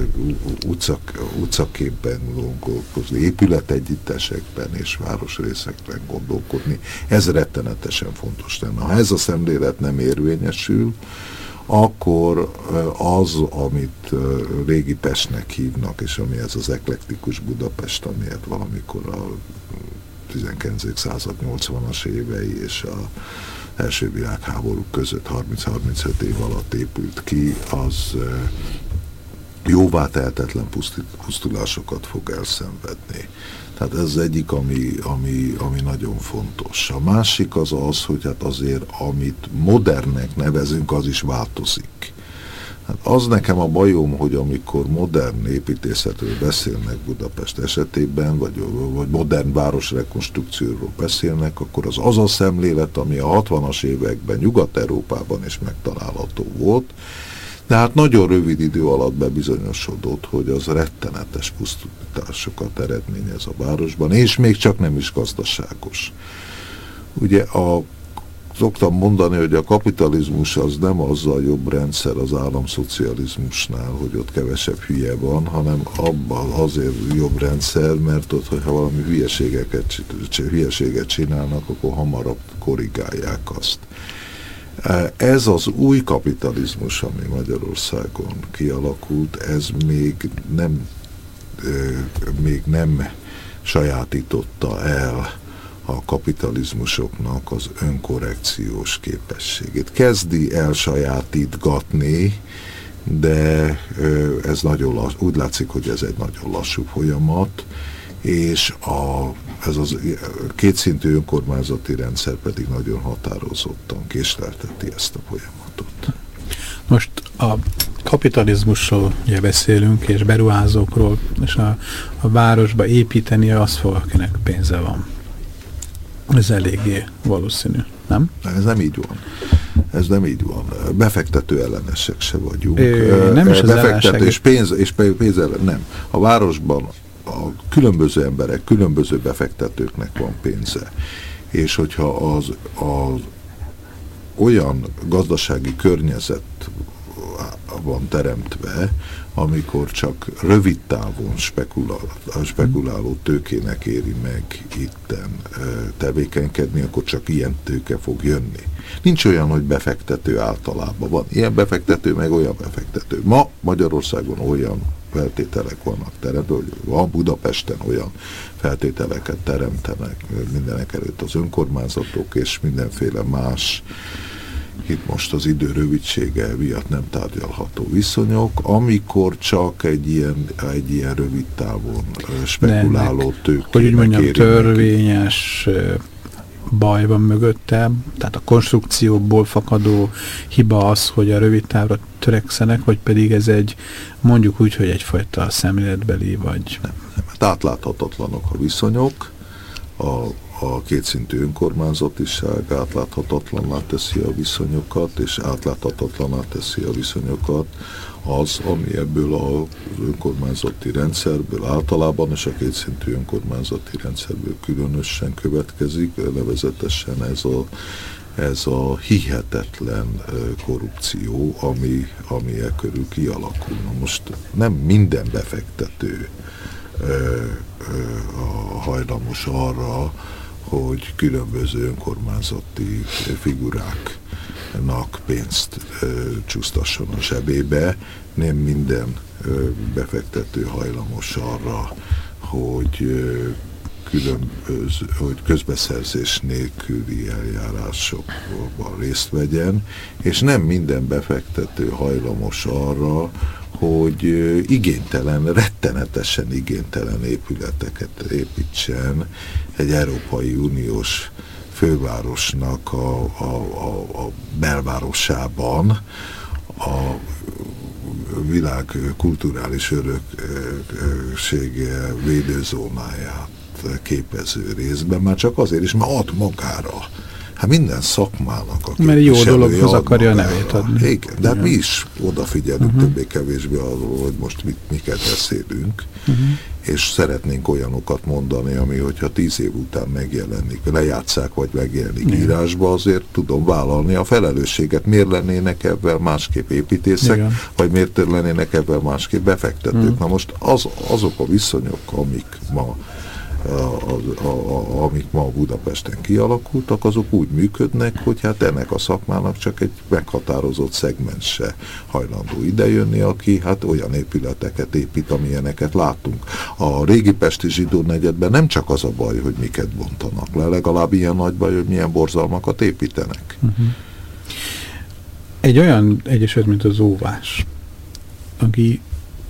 utcaképben gondolkozni, épületegyüttesekben és városrészekben gondolkodni. Ez rettenetesen fontos lenne. Ha ez a szemlélet nem érvényesül, akkor az, amit régi Pestnek hívnak, és ami ez az eklektikus Budapest, amiért valamikor a 19. század 80-as évei és a első világháború között 30-35 év alatt épült ki, az jóvá tehetetlen pusztulásokat fog elszenvedni. Tehát ez az egyik, ami nagyon fontos. A másik az, hogy hát azért, amit modernnek nevezünk, az is változik. Hát az nekem a bajom, hogy amikor modern építészetről beszélnek Budapest esetében, vagy modern városrekonstrukcióról beszélnek, akkor az a szemlélet, ami a 60-as években Nyugat-Európában is megtalálható volt, de hát nagyon rövid idő alatt bebizonyosodott, hogy az rettenetes pusztításokat eredményez a városban, és még csak nem is gazdaságos. Ugye szoktam mondani, hogy a kapitalizmus az nem azzal jobb rendszer az államszocializmusnál, hogy ott kevesebb hülye van, hanem abban azért jobb rendszer, mert ott, hogyha valami hülyeséget csinálnak, akkor hamarabb korrigálják azt. Ez az új kapitalizmus, ami Magyarországon kialakult, ez még nem sajátította el a kapitalizmusoknak az önkorrekciós képességét. Kezdi elsajátítgatni, de ez nagyon úgy látszik, hogy ez egy nagyon lassú folyamat, és ez az kétszintű önkormányzati rendszer pedig nagyon határozottan késlelteti ezt a folyamatot. Most a kapitalizmusról ugye beszélünk, és beruházókról, és a városba építeni az fog, akinek pénze van. Ez eléggé valószínű, nem? Ez nem így van. Ez nem így van. Befektető ellenesek se vagyunk. Nem is az befektető és pénz ellen, nem. A városban a különböző emberek, különböző befektetőknek van pénze. És hogyha az olyan gazdasági környezet van teremtve, amikor csak rövid távon spekuláló tőkének éri meg itten tevékenykedni, akkor csak ilyen tőke fog jönni. Nincs olyan, hogy befektető általában van. Ilyen befektető, meg olyan befektető. Ma Magyarországon olyan feltételek vannak teremtve, hogy van Budapesten olyan feltételeket teremtenek mindenek előtt az önkormányzatok és mindenféle más, itt most az idő rövidsége miatt nem tárgyalható viszonyok, amikor csak egy ilyen rövid távon spekuláló tőkének, hogy úgy mondjam, törvényes baj van mögötte, tehát a konstrukcióból fakadó hiba az, hogy a rövid távra törekszenek, vagy pedig ez mondjuk úgy, hogy egyfajta szemléletbeli, vagy... Nem, hát átláthatatlanok a viszonyok, a kétszintű önkormányzatiság átláthatatlanná teszi a viszonyokat, és átláthatatlanná teszi a viszonyokat az, ami ebből az önkormányzati rendszerből általában, és a kétszintű önkormányzati rendszerből különösen következik, nevezetesen ez a hihetetlen korrupció, ami e körül kialakul. Most nem minden befektető hajlamos arra, hogy különböző önkormányzati figuráknak pénzt csúsztasson a zsebébe. Nem minden befektető hajlamos arra, hogy közbeszerzés nélküli eljárásokban részt vegyen, és nem minden befektető hajlamos arra, hogy rettenetesen igénytelen épületeket építsen egy Európai Uniós fővárosnak a belvárosában, a világ kulturális öröksége védőzónáját képező részben, már csak azért is, mert ad magára. Hát minden szakmának, aki mert jó dologhoz akarja a nevét adni. Igen, de mi is odafigyelünk többé-kevésbé arról, hogy most miket beszélünk, és szeretnénk olyanokat mondani, ami, hogyha 10 év után megjelenik, lejátszák, vagy megjelenik írásba, azért tudom vállalni a felelősséget. Miért lennének ebben másképp építészek, vagy miért lennének ebben másképp befektetők? Na most azok a viszonyok, amik ma Budapesten kialakultak, azok úgy működnek, hogy hát ennek a szakmának csak egy meghatározott szegmense hajlandó idejönni, aki hát olyan épületeket épít, amilyeneket látunk. A régi pesti zsidó negyedben nem csak az a baj, hogy miket bontanak le, legalább ilyen nagy baj, hogy milyen borzalmakat építenek. Egy olyan egyesület, mint az Óvás, aki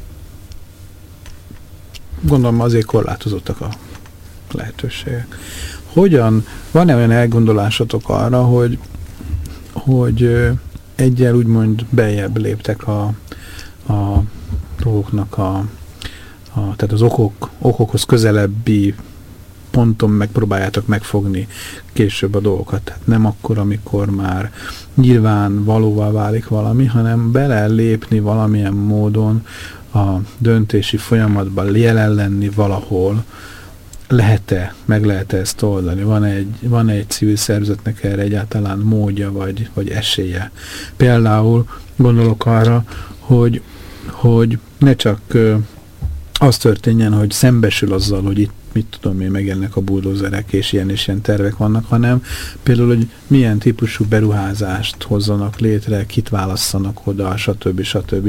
gondolom azért korlátozottak a lehetőségek. Van-e olyan elgondolásatok arra, hogy egyel úgymond beljebb léptek a dolgoknak tehát az okokhoz közelebbi ponton megpróbáljátok megfogni később a dolgokat. Tehát nem akkor, amikor már nyilván valóvá válik valami, hanem bele lépni valamilyen módon a döntési folyamatban, jelen lenni valahol. Meg lehet ezt oldani? Van egy civil szervezetnek erre egyáltalán módja, vagy esélye? Például gondolok arra, hogy ne csak az történjen, hogy szembesül azzal, hogy itt mit tudom én, megjelennek a buldózerek, és ilyen tervek vannak, hanem például, hogy milyen típusú beruházást hozzanak létre, kit válasszanak oda, stb.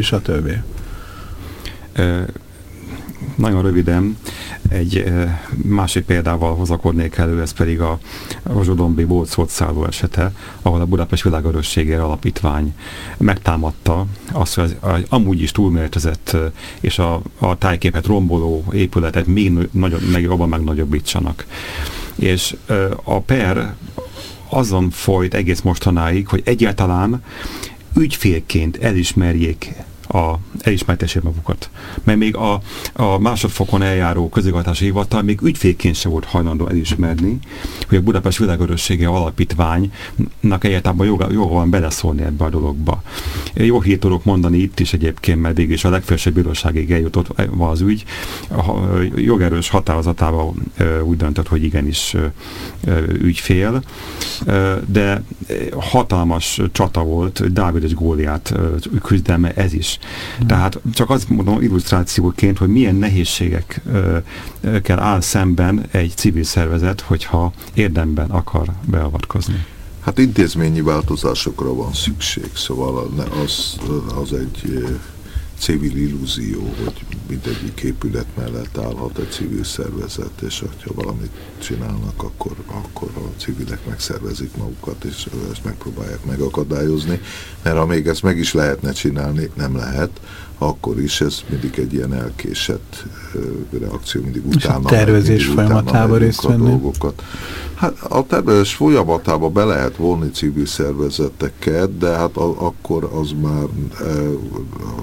Nagyon röviden egy másik példával hozakodnék elő, ez pedig a rozsodombi bócótszálló esete, ahol a Budapest Világöröksége Alapítvány megtámadta azt, hogy az amúgy is túlmértezett és a tájképet romboló épületet még jobban megnagyobbítsanak. És a per azon folyt egész mostanáig, hogy egyáltalán ügyfélként elismertessék magukat. Mert még a másodfokon eljáró közigazgatási hivatal még ügyfélként se volt hajlandó elismerni, hogy a Budapest Világöröksége Alapítványnak egyáltalán joga van beleszólni ebbe a dologba. Jó hírt tudok mondani itt is egyébként, mert végül is a legfelsőbb bíróságig eljutott az ügy. A jogerős határozatában úgy döntött, hogy igenis ügyfél, de hatalmas csata volt, Dávid és Góliát küzdelme ez is. Tehát csak azt mondom illusztrációként, hogy milyen nehézségekkel áll szemben egy civil szervezet, hogyha érdemben akar beavatkozni. Hát intézményi változásokra van szükség, szóval az egy civil illúzió, hogy mindegyik épület mellett állhat egy civil szervezet, és ha valamit csinálnak, akkor a civilek megszervezik magukat, és ezt megpróbálják megakadályozni, mert ha még ezt meg is lehetne csinálni, nem lehet, akkor is ez mindig egy ilyen elkésett reakció, mindig utána. És a tervezés folyamatában részt venni? Hát a tervezés folyamatában be lehet vonni civil szervezeteket, de hát akkor az már ugye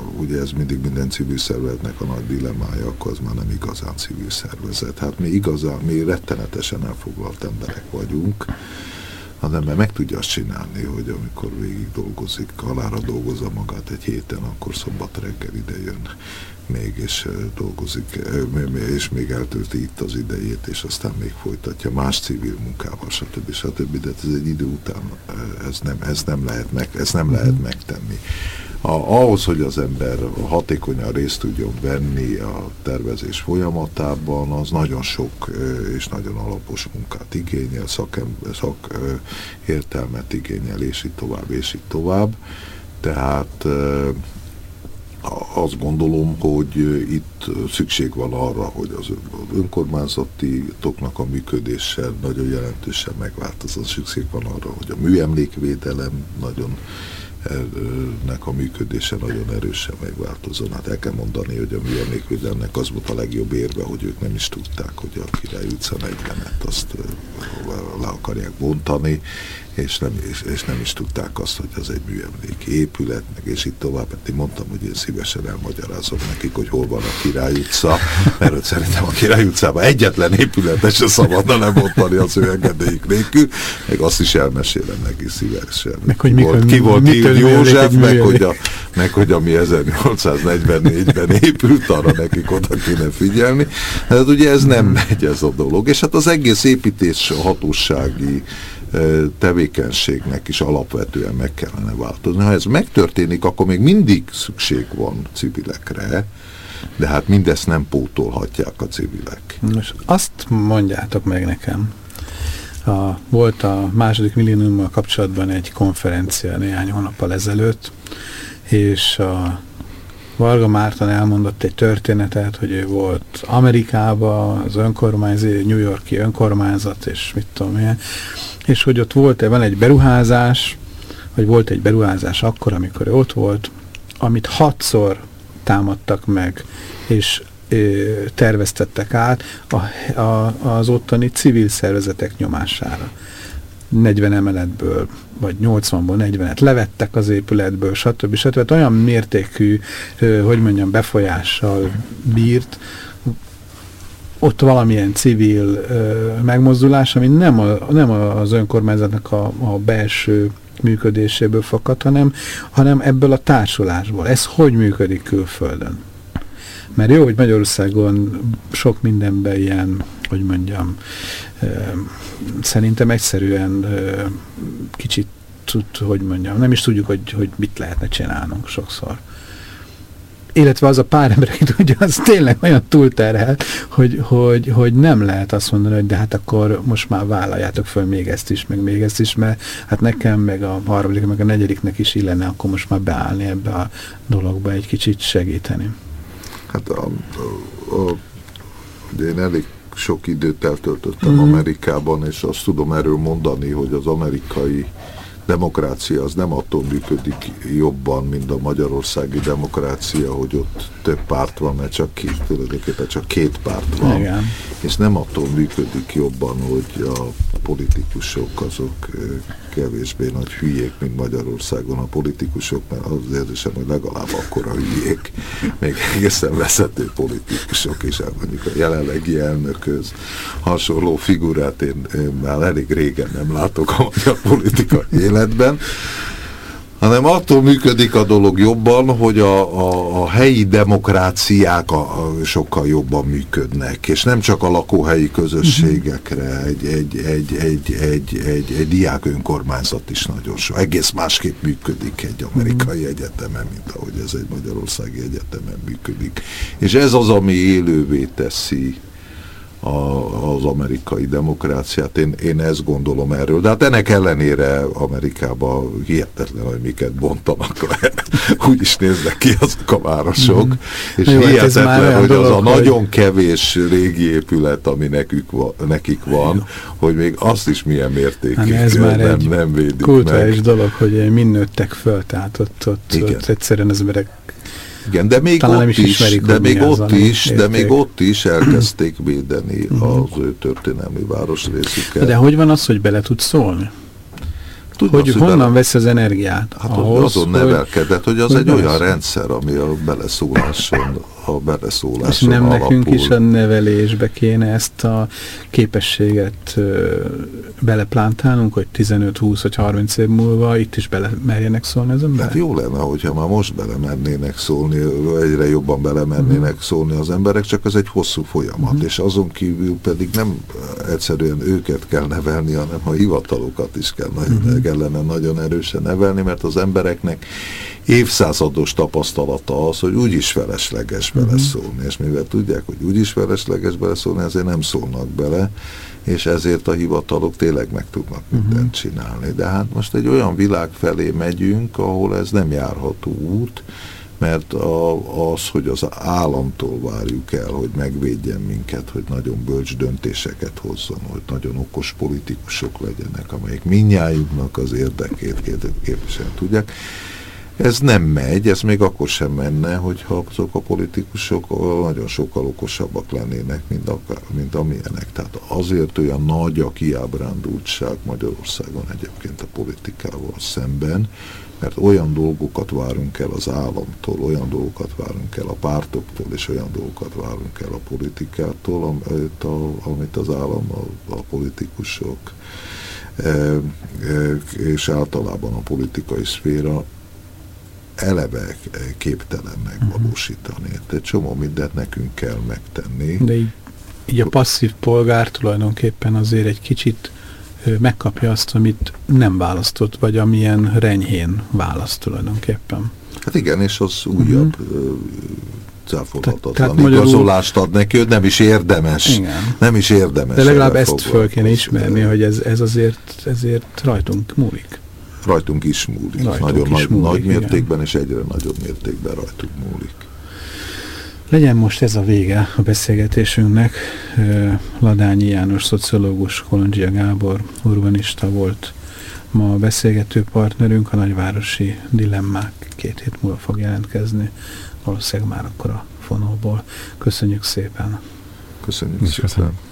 ez mindig minden civil szervezetnek a nagy dilemmája, akkor az már nem igazán civil szervezet. Hát mi rettenetesen elfoglalt emberek vagyunk, az ember meg tudja azt csinálni, hogy amikor végig dolgozik, halára dolgozza magát egy héten, akkor szombat reggel ide jön még, és dolgozik, és még eltölti itt az idejét, és aztán még folytatja más civil munkával, stb. De ez egy idő után ez nem lehet megtenni. Ahhoz, hogy az ember hatékonyan részt tudjon venni a tervezés folyamatában, az nagyon sok és nagyon alapos munkát igényel, szakértelmet igényel, és így tovább. Tehát azt gondolom, hogy itt szükség van arra, hogy az önkormányzatoknak a működése nagyon jelentősen megváltozott. Szükség van arra, hogy a műemlékvédelem nek a működése nagyon erősen megváltozó. Hát el kell mondani, hogy a műemlékvédelemnek az volt a legjobb érve, hogy ők nem is tudták, hogy a Király utca 40-et azt le akarják bontani, és nem is tudták azt, hogy az egy műemlék épület, meg és így tovább. Hát én mondtam, hogy én szívesen elmagyarázom nekik, hogy hol van a Király utca, mert szerintem a Király utcában egyetlen épületet se szabadna lebontani az ő engedélyük nélkül, meg azt is elmesélem neki szívesen. Meg, hogy ki volt József, meg hogy ami 1844-ben épült, arra nekik oda kéne figyelni. Hát ugye ez nem megy ez a dolog. És hát az egész építés hatósági tevékenységnek is alapvetően meg kellene változni. Ha ez megtörténik, akkor még mindig szükség van civilekre, de hát mindezt nem pótolhatják a civilek. Most azt mondjátok meg nekem, volt a második milléniummal kapcsolatban egy konferencia néhány hónappal ezelőtt, és a Varga Márton elmondott egy történetet, hogy ő volt Amerikában, az New York-i önkormányzat, és mit tudom én, és hogy ott van egy beruházás, vagy volt egy beruházás akkor, amikor ő ott volt, amit 6-szor támadtak meg, és terveztettek át az ottani civil szervezetek nyomására. 40 emeletből, vagy 80-ból 40-et levettek az épületből, stb. Hát olyan mértékű, befolyással bírt, ott valamilyen civil megmozdulás, ami nem az önkormányzatnak a belső működéséből fakad, hanem ebből a társulásból. Ez hogy működik külföldön? Mert jó, hogy Magyarországon sok mindenben ilyen, szerintem egyszerűen kicsit, nem is tudjuk, hogy mit lehetne csinálnunk sokszor. Illetve az a pár ember, aki tudja, az tényleg olyan túlterhelt, hogy nem lehet azt mondani, hogy de hát akkor most már vállaljátok föl még ezt is, mert hát nekem, meg a harmadik, meg a negyediknek is illene akkor most már beállni ebbe a dologba, egy kicsit segíteni. Hát én elég sok időt eltöltöttem Amerikában, és azt tudom erről mondani, hogy az amerikai demokrácia az nem attól működik jobban, mint a magyarországi demokrácia, hogy ott több párt van, mert tulajdonképpen csak 2 párt van. Igen. És nem attól működik jobban, hogy a politikusok azok kevésbé nagy hülyék, mint Magyarországon a politikusok, mert az érzésem, hogy legalább akkora hülyék, még egészen vezető politikusok is, mondjuk a jelenlegi elnökhöz hasonló figurát én már elég régen nem látok a magyar politikai életben, hanem attól működik a dolog jobban, hogy a helyi demokráciák sokkal jobban működnek, és nem csak a lakóhelyi közösségekre, egy diák önkormányzat is nagyon sok. Egész másképp működik egy amerikai egyetemen, mint ahogy ez egy magyarországi egyetemen működik. És ez az, ami élővé teszi az amerikai demokráciát. Én ezt gondolom erről. De hát ennek ellenére Amerikában hihetetlen, hogy miket bontanak le. Úgy is néznek ki azok a városok. És jó, hihetetlen, hogy az a nagyon kevés régi épület, ami nekik van, hogy még azt is milyen mértékig nem védik kulturális dolog, hogy mind nőttek föl, tehát ott egyszerűen az emberek igen, de még ott is elkezdték védeni az ő történelmi városrészüket. De hogy van az, hogy bele tud szólni? hogy honnan vesz az energiát? Hát ahhoz, azon nevelkedett, hogy az egy olyan rendszer, ami a beleszóláson és nem alapul. Nekünk is a nevelésbe kéne ezt a képességet beleplántálnunk, hogy 15-20 vagy 30 év múlva itt is belemerjenek szólni az emberek? Hát jó lenne, hogyha már most belemernének szólni, egyre jobban belemernének szólni az emberek, csak ez egy hosszú folyamat, és azon kívül pedig nem egyszerűen őket kell nevelni, hanem a hivatalokat is kellene nagyon erősen nevelni, mert az embereknek évszázados tapasztalata az, hogy úgyis felesleges beleszólni, és mivel tudják, hogy úgyis felesleges beleszólni, ezért nem szólnak bele, és ezért a hivatalok tényleg meg tudnak mindent csinálni. De hát most egy olyan világ felé megyünk, ahol ez nem járható út, mert az, hogy az államtól várjuk el, hogy megvédjen minket, hogy nagyon bölcs döntéseket hozzon, hogy nagyon okos politikusok legyenek, amelyek mindnyájunknak az érdekét képviselni tudják. Ez nem megy, ez még akkor sem menne, hogyha azok a politikusok nagyon sokkal okosabbak lennének, mint amilyenek. Tehát azért olyan nagy a kiábrándultság Magyarországon egyébként a politikával szemben, mert olyan dolgokat várunk el az államtól, olyan dolgokat várunk el a pártoktól, és olyan dolgokat várunk el a politikától, amit az állam, a politikusok és általában a politikai szféra eleve képtelen megvalósítani. Egy csomó mindent nekünk kell megtenni. De így a passzív polgár tulajdonképpen azért egy kicsit megkapja azt, amit nem választott, vagy amilyen renyhén választ tulajdonképpen. Hát igen, és az újabb cáfolhatatlan igazolást ad neki, hogy nem is érdemes. Igen. Nem is érdemes. De legalább ezt föl kéne ismerni, hogy ez azért rajtunk múlik. Rajtunk is múlik. Nagyon nagy mértékben, és egyre nagyobb mértékben rajtunk múlik. Legyen most ez a vége a beszélgetésünknek. Ladányi János szociológus, Kolondzsia Gábor urbanista volt ma a beszélgető partnerünk. A Nagyvárosi Dilemmák 2 hét múlva fog jelentkezni, valószínűleg már akkor a fonóból. Köszönjük szépen! Köszönjük szépen!